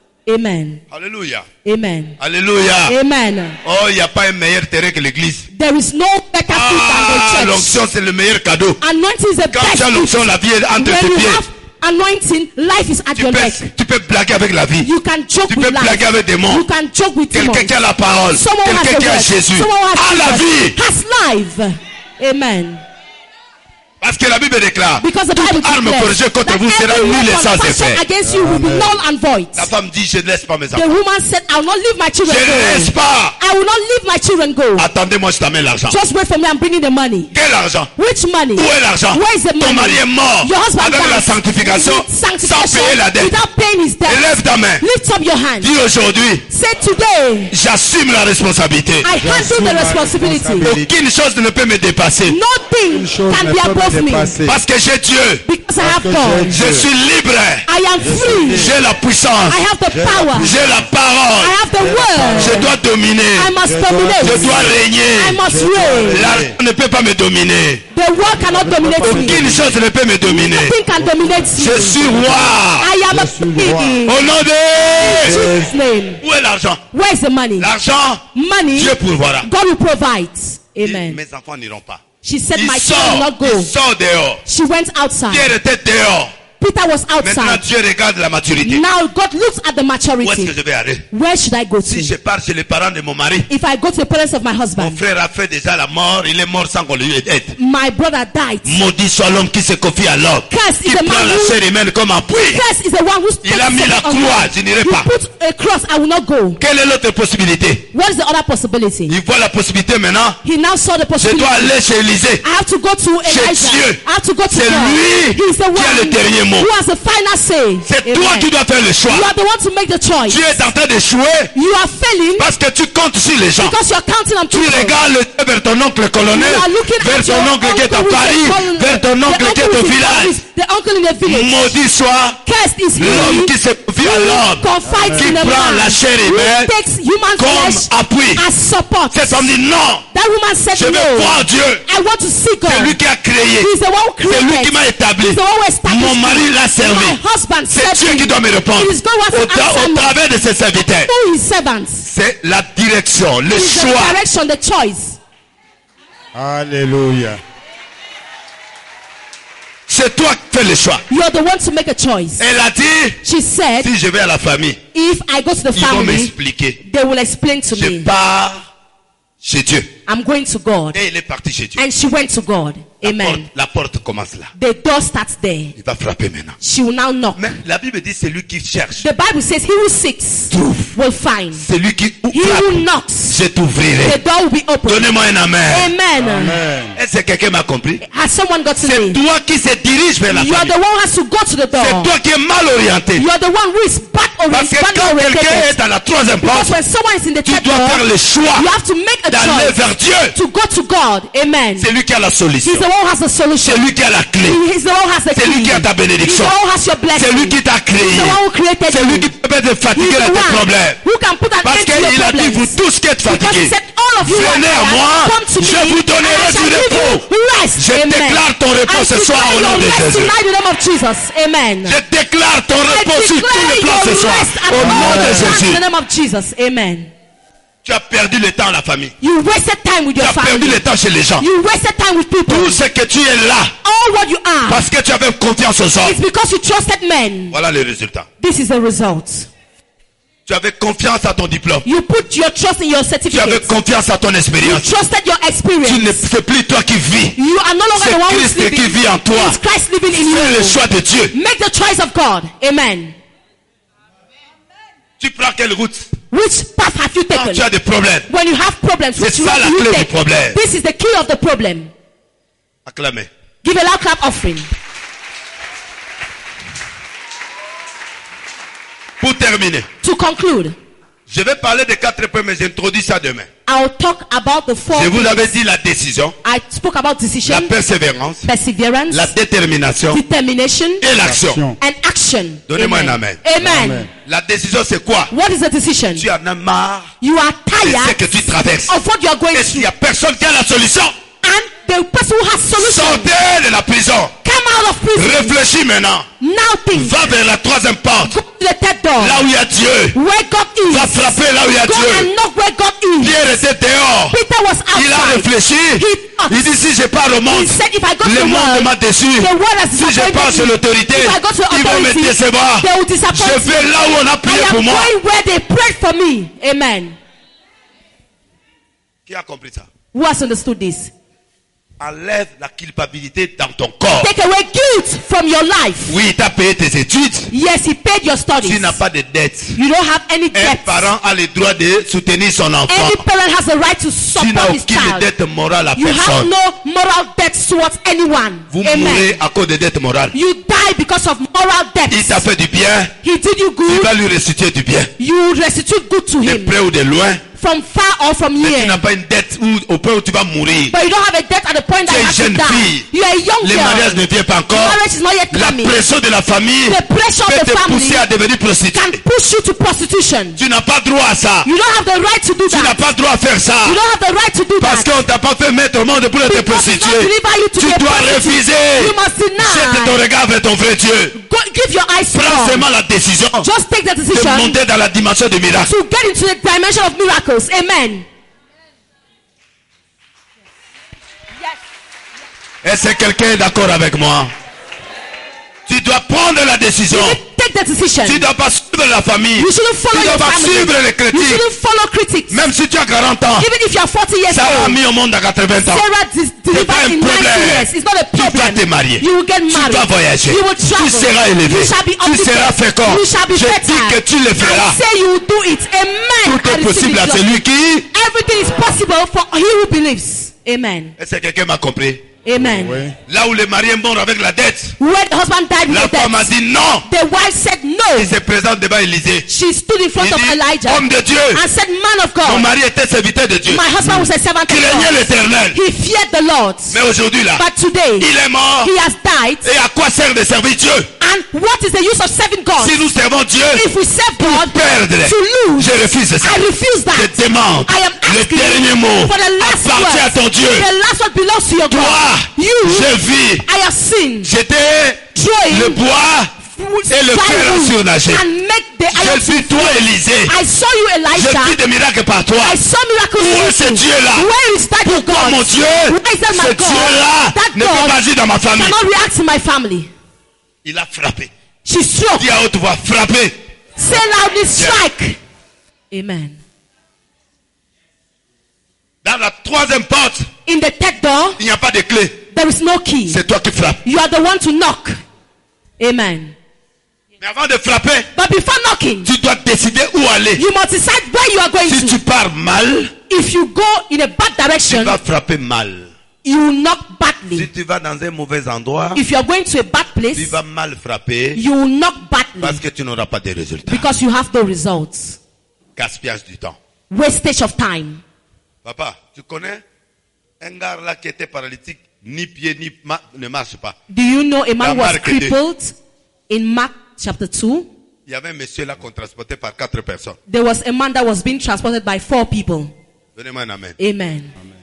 Amen. Alléluia. Amen. Alléluia. Amen. Oh, il n'y a pas un meilleur terrain que l'église. There is no better food than the church. L'onction, c'est le meilleur cadeau. Anointing is the Quand best tu as gift. l'onction, la vie est entre When tes you pieds. have anointing, life is at your neck. Tu peux blaguer avec la vie. You can joke Tu peux with life. blaguer avec des You démons. can joke with demons. Quelqu'un qui a la parole. Someone has Quelqu'un the qui a word. Jésus. Someone A has la Jesus. vie. Has life. Amen. Parce que la Bible déclare. Because the Bible Toute arme declares corrigée contre that vous sera every nulle et weapon sans fashioned effet. against you will be null and void. La femme dit, je ne laisse pas mes The enfants. woman said, I will not leave my Je children ne laisse go. pas. I will not leave my children go. Attendez-moi, je t'amène l'argent. Just wait for me, I'm bringing the money. Quel argent? Which money? Où est l'argent? Where is the Ton money? mari est mort Your husband avec la died. sanctification sans Sanctification payer la dette. without paying his debt. Élève ta main. Lift up your hand. Dis aujourd'hui, Say today, j'assume la responsabilité. I handle the responsibility. Aucune chose ne peut me dépasser. Nothing Une chose can ne be peut me above me. dépasser. Parce que j'ai Dieu. Because I have que God. Je suis libre. I am free. J'ai la puissance. I have the power. J'ai la I parole. have the Je word. dois dominer. I must Je dominate. dois régner. I must reign. L'argent ne peut pas me dominer. The world cannot dominate me. Aucune chose ne peut me dominer. Nothing can dominate Je me. suis roi. I am a suis roi. king. Au nom de... Jesus' name. Où est l'argent? Where is the money? L'argent, Money. Dieu pourvoira. God will provide. Amen. Mes enfants n'iront pas. She said, Il my children will not go. sort dehors. She went outside. Pierre était dehors. Peter was Maintenant, outside. Dieu regarde la maturité. Now God looks at the Où est-ce que maturity. je vais aller? Where should I go Si je to? pars chez les parents de mon mari, If I go to the parents of my mon husband, frère a fait déjà la mort, il est mort sans qu'on lui aide. my brother died. Maudit soit l'homme qui se confie à l'homme. Curse is Qui the prend man la who- chair humaine comme appui. Curse is the one who's Il a mis la croix, je n'irai He pas. put a cross, I will not go. Quelle est l'autre possibilité? What is the other possibility? Il voit la possibilité maintenant. He now saw the Je possibility. dois aller chez Élisée. I have to go to Chez Elijah. Dieu. I have to go to C'est God. lui He is the qui a le one dernier who mot. who has the final say. C'est toi Amen. qui dois faire le choix. You are the one to make the choice. Tu es en train d'échouer You are failing parce que tu comptes sur les gens. because you are counting on Tu people. regardes vers ton oncle colonel, You are looking vers at your ton oncle qui est à uncle who is Paris, a colonel, vers ton the oncle qui est uncle au who is in village. Paris, the uncle in the village. Maudit soit Cursed is l'homme he qui se confie à l'homme, confides qui in a prend man la chair who humaine takes human comme flesh appui. as support. Cet homme dit non, That woman said je veux no. voir Dieu. I want to see God. C'est lui qui a créé. He's the one who C'est lui qui created. m'a établi. He's the one who established Mon mari me. l'a servi. My husband C'est served Dieu me. qui doit me répondre. It is God who has to answer Au me. travers de ses serviteurs. Through his servants. C'est la direction, le It's the choix. direction, the choice. Alléluia. C'est toi qui fais le choix. You are the one to make a choice. Elle a dit, She said, si je vais à la famille, if I go to the ils vont family, m'expliquer. they will explain to Je me. pars chez Dieu. I'm going to God. Et il est parti chez Dieu. And she went to God. Amen. La porte commence là. The door starts there. Il va frapper maintenant. She will now knock. Mais la Bible dit c'est lui qui cherche. The Bible says, he who seeks Trouve. will find. C'est lui qui He frappe. who knocks, Je t'ouvrirai. the door will be open. Donnez-moi un amen. Amen. Amen. Est-ce que quelqu'un m'a compris? Has someone got to C'est me? toi qui se dirige vers la You are famille. the one who has to go to the C'est door. toi qui es mal orienté. You are the one who is bad Parce que badly quand quelqu'un est oriented. dans la troisième Because porte, when someone is in the tu third dois faire door, le choix you have to make a d'aller choice vers Dieu. to go to God. Amen. C'est lui qui a la solution. He's the one who has the solution. C'est lui qui a la clé. He's the one who has the C'est lui key. qui a ta He's bénédiction. the one who has your blessing. C'est lui qui t'a He's créé. the one who created C'est lui you. qui te permet de He's fatiguer the de tes one problèmes. who can put an Parce end to your qu'il a dit, vous problems. tous qui êtes Because he fatigués, said, all of you who are venez à tired, moi, come to je me, vous donnerai and I shall du give repos. you rest. Je Amen. déclare ton repos I ce soir au nom declare de your rest Jésus. tonight in the name of Jesus. Amen. Je déclare ton I repos sur tous les plans ce declare soir. your rest at Au nom all de times in Jésus. the name of Jesus. Amen. Tu as perdu le temps à la famille. You wasted time with Tu your as perdu family. le temps chez les gens. You wasted time with people. Tout ce que tu es là, All what you are parce que tu avais confiance aux hommes. is because you trusted men. Voilà le résultat. This is the result. Tu avais confiance à ton diplôme. You put your trust in your Tu avais certificate. confiance à ton You expérience. trusted your Tu experience. ne c'est plus toi qui vis. You are no longer C'est the one who's Christ qui living. vit en toi. It's Christ living in Fais le you. choix de Dieu. Make the choice of God. Amen. Tu prends quelle route? Which path have you Quand tu taken? as des problèmes, When you have problems, which C'est ça road la do you clé du take? problème. This is the key of the problem. acclamez. Give a loud clap offering. Pour terminer, To conclude, je vais parler des 4 points, mais j'introduis ça demain. I'll talk about the 4 Je vous things. avais dit la décision, I spoke about la decision, persévérance, perseverance, la détermination determination, et l'action. Action. and action. Donnez-moi un amen. Amen. Amen. La décision, c'est quoi? What is the decision? Tu en as marre You are de ce tired que tu traverses. of what you are going Et s'il through. n'y a personne qui a la solution, And the person who has solution, sortez de la prison. come out of prison. Réfléchis maintenant. Now think. Va vers la 3e porte. Go to the third door. Là où il y a Dieu. Where God is. Va frapper là où il y a Go Dieu. and knock where God is. Pierre était dehors. Peter was Il a outside. réfléchi. thought. Il dit si je pars au monde, He said, if I go to le the monde world, m'a déçu. the world has Si je disappointed pars sur me. l'autorité, If I go to ils vont me authority, décevoir. they will disappoint Je vais me. là où on a prié I pour am moi. going where they prayed for me. Amen. Qui a compris ça? Who has understood this? Enlève la culpabilité dans ton corps. Take away guilt from your life. Oui, il t'a payé tes études. Yes, he paid your studies. Tu n'as pas de dette. You don't have any Un debt. parent a le droit de soutenir son enfant. Any parent has the right to Tu n'as support his aucune child. dette morale à You have personne. no moral debt towards anyone. Vous Amen. mourrez à cause de dettes morales. You die because of moral Il debt. t'a fait du bien. He did you Tu good. vas lui restituer du bien. You restitute good to De him. près ou de loin. From far or from Mais tu near. n'as pas une dette au point où tu vas mourir. But you don't have a debt at the point that Tu es you have to jeune die. fille. You are a young Le mariage girl. ne vient pas encore. Marriage is not yet La coming. pression de la famille The pressure peut of the te family pousser à devenir can prostituée. push you to prostitution. Tu n'as pas droit à ça. You don't have the right to do Tu n'as that. pas droit à faire ça. You don't have the right to do Parce that. qu'on t'a pas fait mettre au monde pour te Because it's not prostituer. deliver you to Tu be a dois prostitute. refuser. You must Jette ton deny. regard vers ton vrai Dieu. Go, give your eyes to Prends God. seulement la décision Just take the de decision monter dans la dimension du miracle. to get into the dimension of miracles. Amen. Est-ce que quelqu'un est d'accord avec moi? Tu dois prendre la décision. Take the decision. Tu ne dois pas suivre la famille. You shouldn't follow Tu ne your dois pas family. suivre les You critiques. shouldn't follow critics. Même si tu as 40 ans, Even if you are 40 years Sarah a old. mis au monde à 80 ans. Sarah delivered pas un in 90 problème. years. It's not a Tu vas problem. te marier. You will get Tu married. dois voyager. You will travel. Tu seras élevé. You shall be Tu uplifted. seras fécond. You shall be Je fertile. dis que tu le feras. I say you will do it. Amen. Tout I est receive possible it, à Lord. celui qui... Everything is possible for he who believes. Amen. Est-ce que quelqu'un m'a compris? Amen. Oui. Là où le mari est mort avec la dette, Where the husband died with la the death, femme a dit non. the wife said Il no. se présente devant Élisée. She stood in front Il of dit, Elijah homme de Dieu, and said, man of mon God, mari était serviteur de Dieu. my husband was a servant of Craignait God. l'Éternel. He feared the Lord. Mais aujourd'hui là, But today, il est mort. he has died. Et à quoi sert de servir Dieu? And what is the use of serving God? Si nous servons Dieu, If we serve God, perdre, to lose, je refuse ça. I refuse Je that. demande, I am le asking dernier mot for the last appartient à ton word. Dieu. The last word belongs to your Toi, God. You, je vis, I have sinned. j'étais Throwing le bois et le fer a surnagé. and make the Je suis toi, Élisée. I saw you, Je Elijah. fis des miracles par toi. I saw miracles Où est in ce you. Dieu-là? Where is that your Pourquoi God? mon Dieu, Where is that ce my God? Dieu-là That ne peut God pas agir dans ma famille? cannot react in my family. Il a frappé. She struck. Dis à haute voix, frappé. Say loudly, strike. Amen. Dans la troisième porte, In the third door, il n'y a pas de clé. there is no key. C'est toi qui frappes. You are the one to knock. Amen. Mais avant de frapper, But before knocking, tu dois décider où aller. you must decide where you are going Si to. tu pars mal, If you go in a bad tu direction, vas frapper mal. you will knock Si badly. tu vas dans un mauvais endroit, If you are going to a bad tu place, vas mal frapper you will knock parce badly que tu n'auras pas de résultats. because you have no results. Gaspillage du temps. Wastage of time. Papa, tu connais un gars là qui était paralytique, ni pied ni ne marche pas. Do you know a man Dans was Marc 2. crippled in Mark chapter 2? Il y avait un monsieur là qu'on transportait par 4 personnes. There was a man that was being transported by 4 people. Donnez-moi un amen. Amen.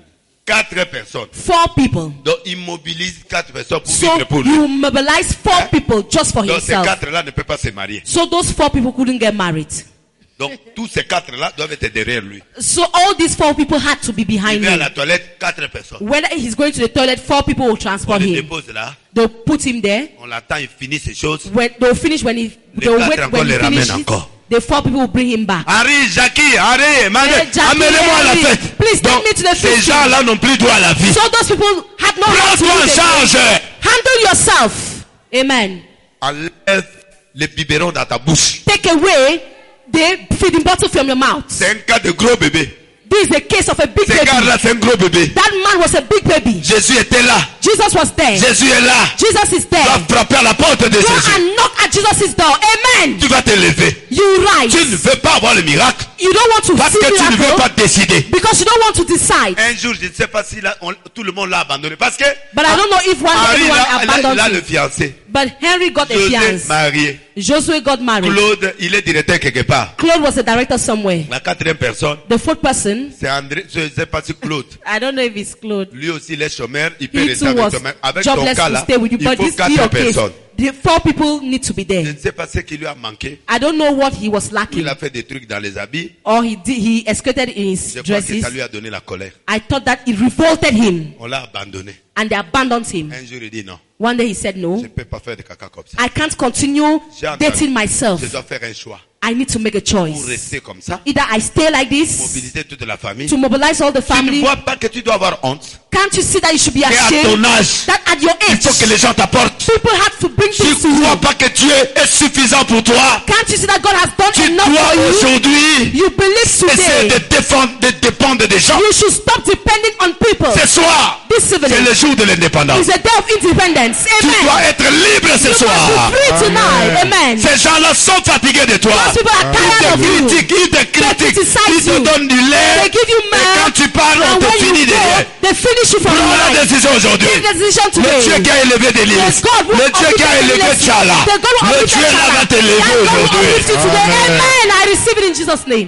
4 personnes. 4 people. Donc il mobilise 4 personnes pour So vivre pour lui. you mobilize 4 people just for Donc ces himself. 4 là ne peuvent pas se marier. So those 4 people couldn't get married. Donc tous ces 4 là doivent être derrière lui. So all these 4 people had to be Il behind va à him. la toilette, 4 personnes. When he's going to the toilet, 4 people will On transport le him. dépose là, They'll put him there. on l'attend, il finit ses choses. When they'll finish when he they'll quatre wait encore when he les ramènent finishes. encore. The 4 people will bring him back. Henri, Jackie, Henri, Hey, Jackie, amenez-moi à la Henry, fête. please take Donc me to the ces feast. gens là n'ont plus droit à la vie. So those people had no right to Prends-toi en live charge. again. Handle yourself. Amen. Enlève les biberons dans ta bouche. Take away the feeding bottle from your mouth. C'est un cas de gros bébé. This is the case of a big Ce gars baby. là c'est un gros bébé. That man was a big baby. Jésus était là. Jesus was there. Jésus est là. Jesus is Tu vas there. frapper à la porte de Go Jésus. and knock at Jesus' door. Amen. Tu vas te lever. You Tu ne rise. veux pas avoir le miracle You don't want to parce see que tu ne veux miracle pas décider. because you don't want to decide. Un jour, je ne sais pas si là, tout le monde l'a abandonné. Parce que But I don't know if one day Henri, everyone là, abandoned là, le him. fiancé. But Henry got a José fiance. marié. Josué got married. Claude, il est directeur quelque part. Claude was a director somewhere. La 4e personne, The 4th person, c'est André. Je ne sais pas si Claude. I don't know if it's Claude. Lui aussi, il est chômeur. Il peut He rester too avec was toi. Avec ton jobless cas to là, stay with you. il But faut this 4 your case, personnes. the 4 people need to be Je there. ne sais pas ce qui lui a manqué. I don't know what he was lacking. Il a fait des trucs dans les habits. Or he excreted in his Je crois que dresses. ça lui a donné la colère. I thought that it revolted him On l'a abandonné. and they abandoned him. Un jour, il dit non. One day he said, Je no, ne peux pas faire de caca comme ça. I can't continue J'ai entendu. dating myself. Je dois faire un choix. I need to make a Pour choice. rester comme ça. Either I stay like this Mobiliser toute la famille. to mobilize all the Tu ne family. vois pas que tu dois avoir honte. Can't you see that you should be Et à ashamed? ton âge, That at your il age, faut que les gens t'apportent. people have to bring Tu things to ne you. crois pas que Dieu est suffisant pour toi. Can't you see that God has done Tu enough dois for you? aujourd'hui You believe essayer today. de dépendre des gens. You should stop depending on people. Ce soir, This c'est evening le jour de l'indépendance. is a day of independence. Tu Amen. dois être libre ce You must soir. be free tonight. Amen. Ces gens-là sont fatigués de toi. Those people are tired of Ils you. te critiquent, ils te critiquent, criticize ils te you. donnent du lait. They give you Et quand milk. tu parles, on And te when finit you go, derrière. they finish you from Prends la behind. décision aujourd'hui. Take the decision Le Dieu today. qui a élevé des livres, Yes, God will le Dieu qui a uplift élevé you. Tchala, The God will le uplift Dieu là Tchala. va t'élever That God will aujourd'hui. uplift you today. Amen. Amen. I receive it in Jesus' name.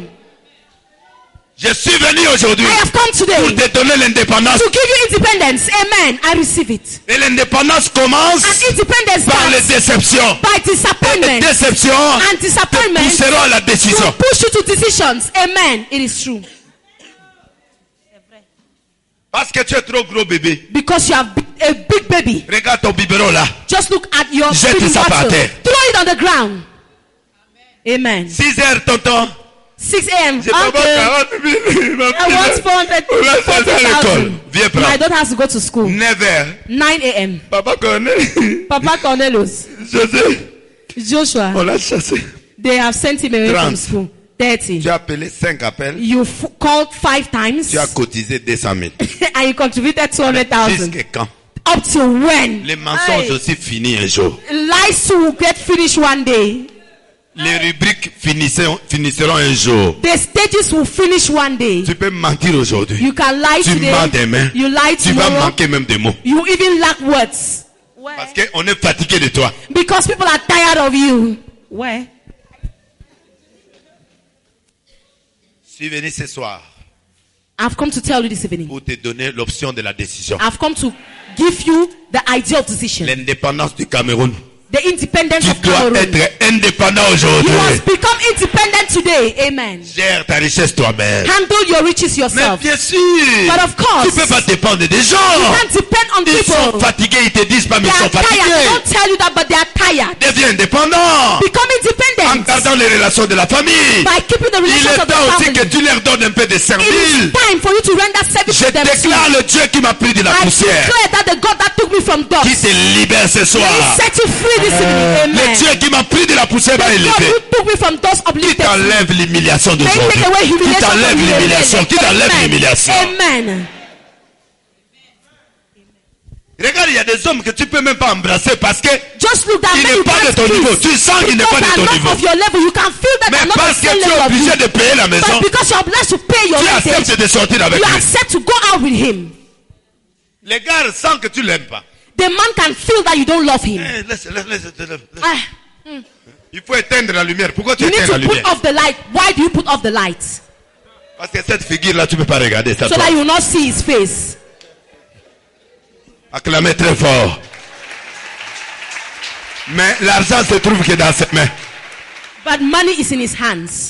Je suis venu aujourd'hui I have come pour today te donner l'indépendance. to give you independence. Amen. I receive it. Et l'indépendance commence And independence par les starts déceptions. by Les disappointment. déceptions And te disappointment pousseront à la décision. will push you to decisions. Amen. It is true. Parce que tu es trop gros bébé. Because you have a big baby. Regarde ton biberon là. Just look at your Jette feeding ça par bottle. terre. Throw it on the ground. Amen. 6 heures, tonton. 6 a.m. J'ai pas Uncle, 40 000. I want 440,000. Viens My prendre. daughter has to go to school. 9 heures. 9 a.m. Papa connaît. Papa Cornelius, José, Joshua, on l'a chassé. they have sent him away 30. from school. 30. Tu as appelé 5 appels. You called 5 times Tu as cotisé 200 000. and you contributed 200,000. Jusqu'à quand? Up to when? Les mensonges Aye. aussi finissent un jour. Lies too will get finished one day. Les rubriques finiront un jour. The stages will finish one day. Tu peux mentir aujourd'hui. You can lie Tu mens today. demain. You lie Tu vas tomorrow. manquer même des mots. You even lack words. Parce qu'on est fatigué de toi. Because people are tired of you. Where? Je suis venu ce soir I've come to tell you this evening. pour te donner l'option de la décision. I've come to give you the ideal decision. L'indépendance du Cameroun. The independence Tu of dois Cameroon. être indépendant You aujourd'hui. must become independent today. Amen. Gère ta richesse toi-même. Handle your riches Mais yourself. bien sûr, But of course, tu peux pas dépendre des you gens. can't depend on Ils sont people. fatigués, ils te disent pas, mais They ils are sont tired. They fatigués. don't tell you that, but they are tired. Deviens indépendant. Become En independent gardant les relations de la famille. by keeping the Il relations est of the temps aussi que family. tu leur donnes un peu de It is service. time for you to render service Je to them. déclare le Dieu qui m'a pris de la I poussière, declare that the God that took me from qui dust, te libère ce He soir. set you free this evening. Le Amen. Dieu qui m'a pris de la poussière va The God élever. who took me from dust Qui uplifted me. t'enlève l'humiliation May He d'aujourd'hui. take away Qui humiliation t'enlève from you. l'humiliation. Qui t'enlève Amen. l'humiliation. Amen. Regarde, il y a des hommes que tu peux même pas embrasser parce que Just look that il man n'est you pas de can't ton niveau. kiss. Tu sens qu'il n'est pas de Because ton they are niveau. not of your level. You can feel that Mais they're not parce the que same tu es level of obligé you. de payer la maison, But because you're obliged to pay your tu mortgage, acceptes de sortir avec you lui. accept to go out with him. Les gars sentent que tu l'aimes pas. The man can feel that you don't love him. Laisse. Ah, Il faut éteindre la lumière. Pourquoi tu you need éteins la to put lumière? off the light. Why do you put off the light? Parce que cette figure-là, tu peux pas regarder ça. So toi. that you will not see his face. Acclamez très fort. Mais l'argent se trouve que dans ses mains. But money is in his hands.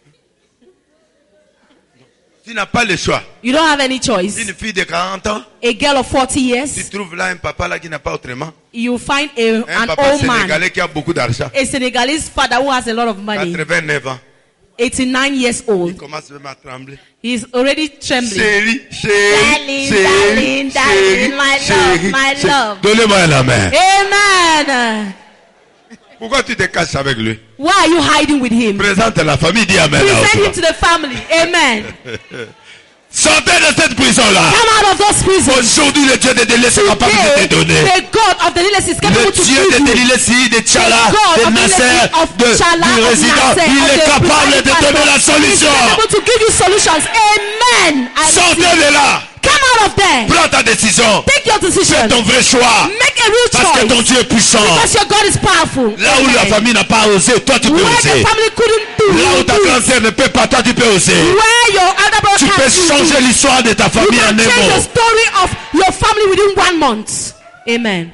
Tu n'as pas le choix. You don't have any choice. Une fille de 40 ans, A girl of 40 tu years, trouves là un papa là qui n'a pas autrement. you find Un an papa old man, sénégalais qui a beaucoup d'argent. a Senegalese father who has a lot of money, 89 ans. 89 years Il old. commence même à trembler. He's already trembling. Chérie, Darling, darling, my love. Donnez-moi la main. Amen. Pourquoi tu te caches avec lui? Why are you hiding with him? Présente la famille, dis amen. là Present him aussi. to the family. Amen. Sortez de cette prison-là. Come out of those prisons. Aujourd'hui, le Dieu de Délé est capable de te donner. The God of the Lilith is Le capable to Dieu give de you. Délé, de Tchala, The God de of the Nasser, Lilith of Chala, du of résident, Nasser, il of est the capable de te presiding donner la pastor. solution. He's able to give you solutions. Amen. I Sortez receive. de là. Come out of there. Prends ta décision. Take your decision. Fais ton vrai choix. Make a real Parce que choice. ton Dieu est puissant. Because your God is powerful. Là où Amen. la famille n'a pas osé, toi tu peux Where oser. the family couldn't do, Là où you ta do. grande sœur ne peut pas, toi tu peux oser. Where your elder brother Tu peux can't do, changer l'histoire de ta you famille en can un change the mot. story of your family within 1 month. Amen.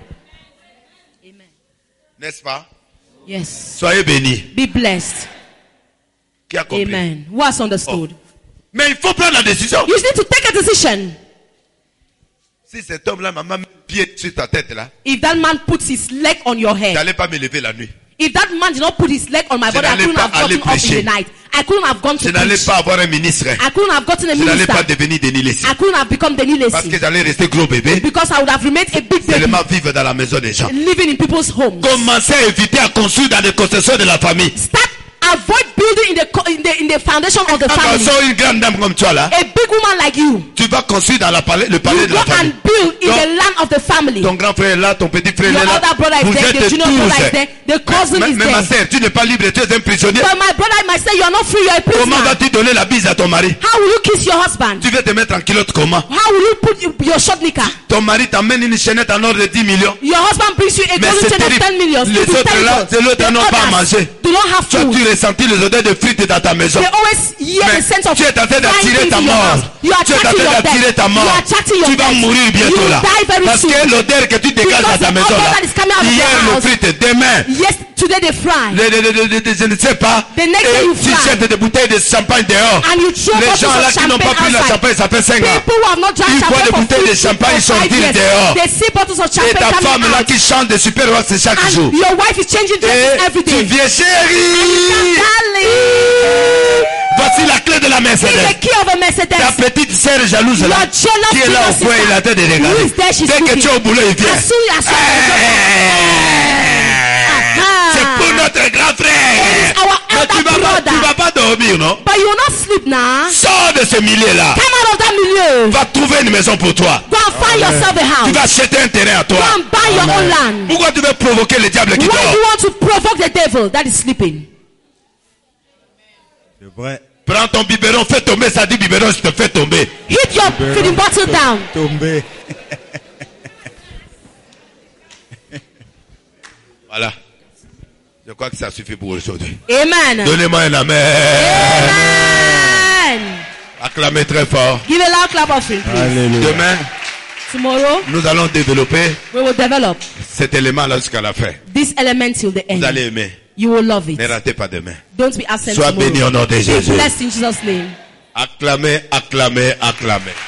N'est-ce pas? Yes. Soyez bénis. Be blessed. Qui a compris? Amen. Who has understood? Mais il faut prendre la décision. You need to take a decision. Si cet homme-là m'a mis pied sur ta tête là, If that man puts his leg on your tu head, n'allais pas me lever la nuit. if that man did not put his leg on my Je body, I n'allais couldn't pas have gotten aller up in prêcher. the night. I couldn't have gone Je to n'allais preach. pas avoir un ministre. I couldn't have gotten a Je n'allais minister. pas devenir Denis Lessie. I couldn't have become Denis Parce que Lacy. j'allais rester gros bébé. Because I would have remained a big baby Seulement vivre dans la maison des gens. living in people's homes. Commencez à éviter à construire dans les constructions de la famille. Start avoid building in the foundation of the family. Attention, une grande dame comme toi là, A big woman like you, tu vas construire dans le palais you de go la famille. and build in Donc, the land of the family. ton grand frère est là, ton petit frère Your est là. older brother is Vous there, êtes the junior brother is there, the cousin mais, is mais ma there. sœur, tu n'es pas libre, tu es un prisonnier. But my brother might say you are not free, you are a Comment prisoner. vas-tu donner la bise à ton mari? How will you kiss your husband? Tu veux te mettre en culotte comment? How will you put your short knicker? Ton mari t'amène une chaînette en or de 10 millions. Your husband brings you a Mais golden c'est chain of terrible. 10 million. Les It is autres là, terrible. c'est l'autre The n'ont pas à others manger. do not have Toi, food. tu ressentis les odeurs de frites dans ta maison. They always hear Mais the sense of tu es en train frying d'attirer things ta in your mort. house. You are Tu es en train attracting your d'attirer death. ta You mort. are attracting your Tu vas death. mourir You bientôt will là. die very Parce soon. que l'odeur que tu dégages Because dans ta the maison odor là, that is coming out of hier your le house. frite, demain, Yes, today they fry. je ne sais pas, The next day et you tu fry. jettes des bouteilles de champagne dehors. And you throw Les bottles gens là of qui n'ont pas champagne pris le outside. champagne, ça fait 5 ans. People who have not drank Ils voient champagne des for bouteilles de 50 champagne or 5 sortir years. dehors. They see bottles of Et champagne ta femme coming là out. qui chante des super rois chaque And jour. your wife is changing dresses every Et tu day. viens chérie. Darling, Voici la clé de la here's the Mercedes. key of a Mercedes. Ta petite sœur jalouse là, Your jealous qui est là au sister. coin, il a tête de Who regarder. is there? She's Dès que cooking. tu es au boulot, il vient. As soon as you C'est pour notre grand frère. It is our Mais out tu that brother. vas pas dormir, non? But you will not sleep now. Sors de ce milieu-là. Come out of that milieu. Va trouver une maison pour toi. Go and find yourself a Tu house. vas acheter un terrain à Go toi. and buy your own land. Pourquoi tu veux provoquer le diable qui Why do dort? you want to provoke the devil that is sleeping? C'est vrai. Prends ton biberon, fais tomber, ça dit biberon, je te fais tomber. Hit your feeding bottle down. Tombé. Voilà. Je crois que ça suffit pour aujourd'hui. Amen. Donnez-moi un amen. Amen. Acclamez très fort. Give a loud clap offering, please. Alléluia. Demain, Tomorrow, nous allons développer we will develop cet élément-là jusqu'à la fin. this element till the Vous end. allez aimer. You will love it. Ne ratez pas demain. Don't be absent Sois béni tomorrow. au nom de Be Jésus. blessed in Jesus' name. Acclamez, acclamez, acclamez.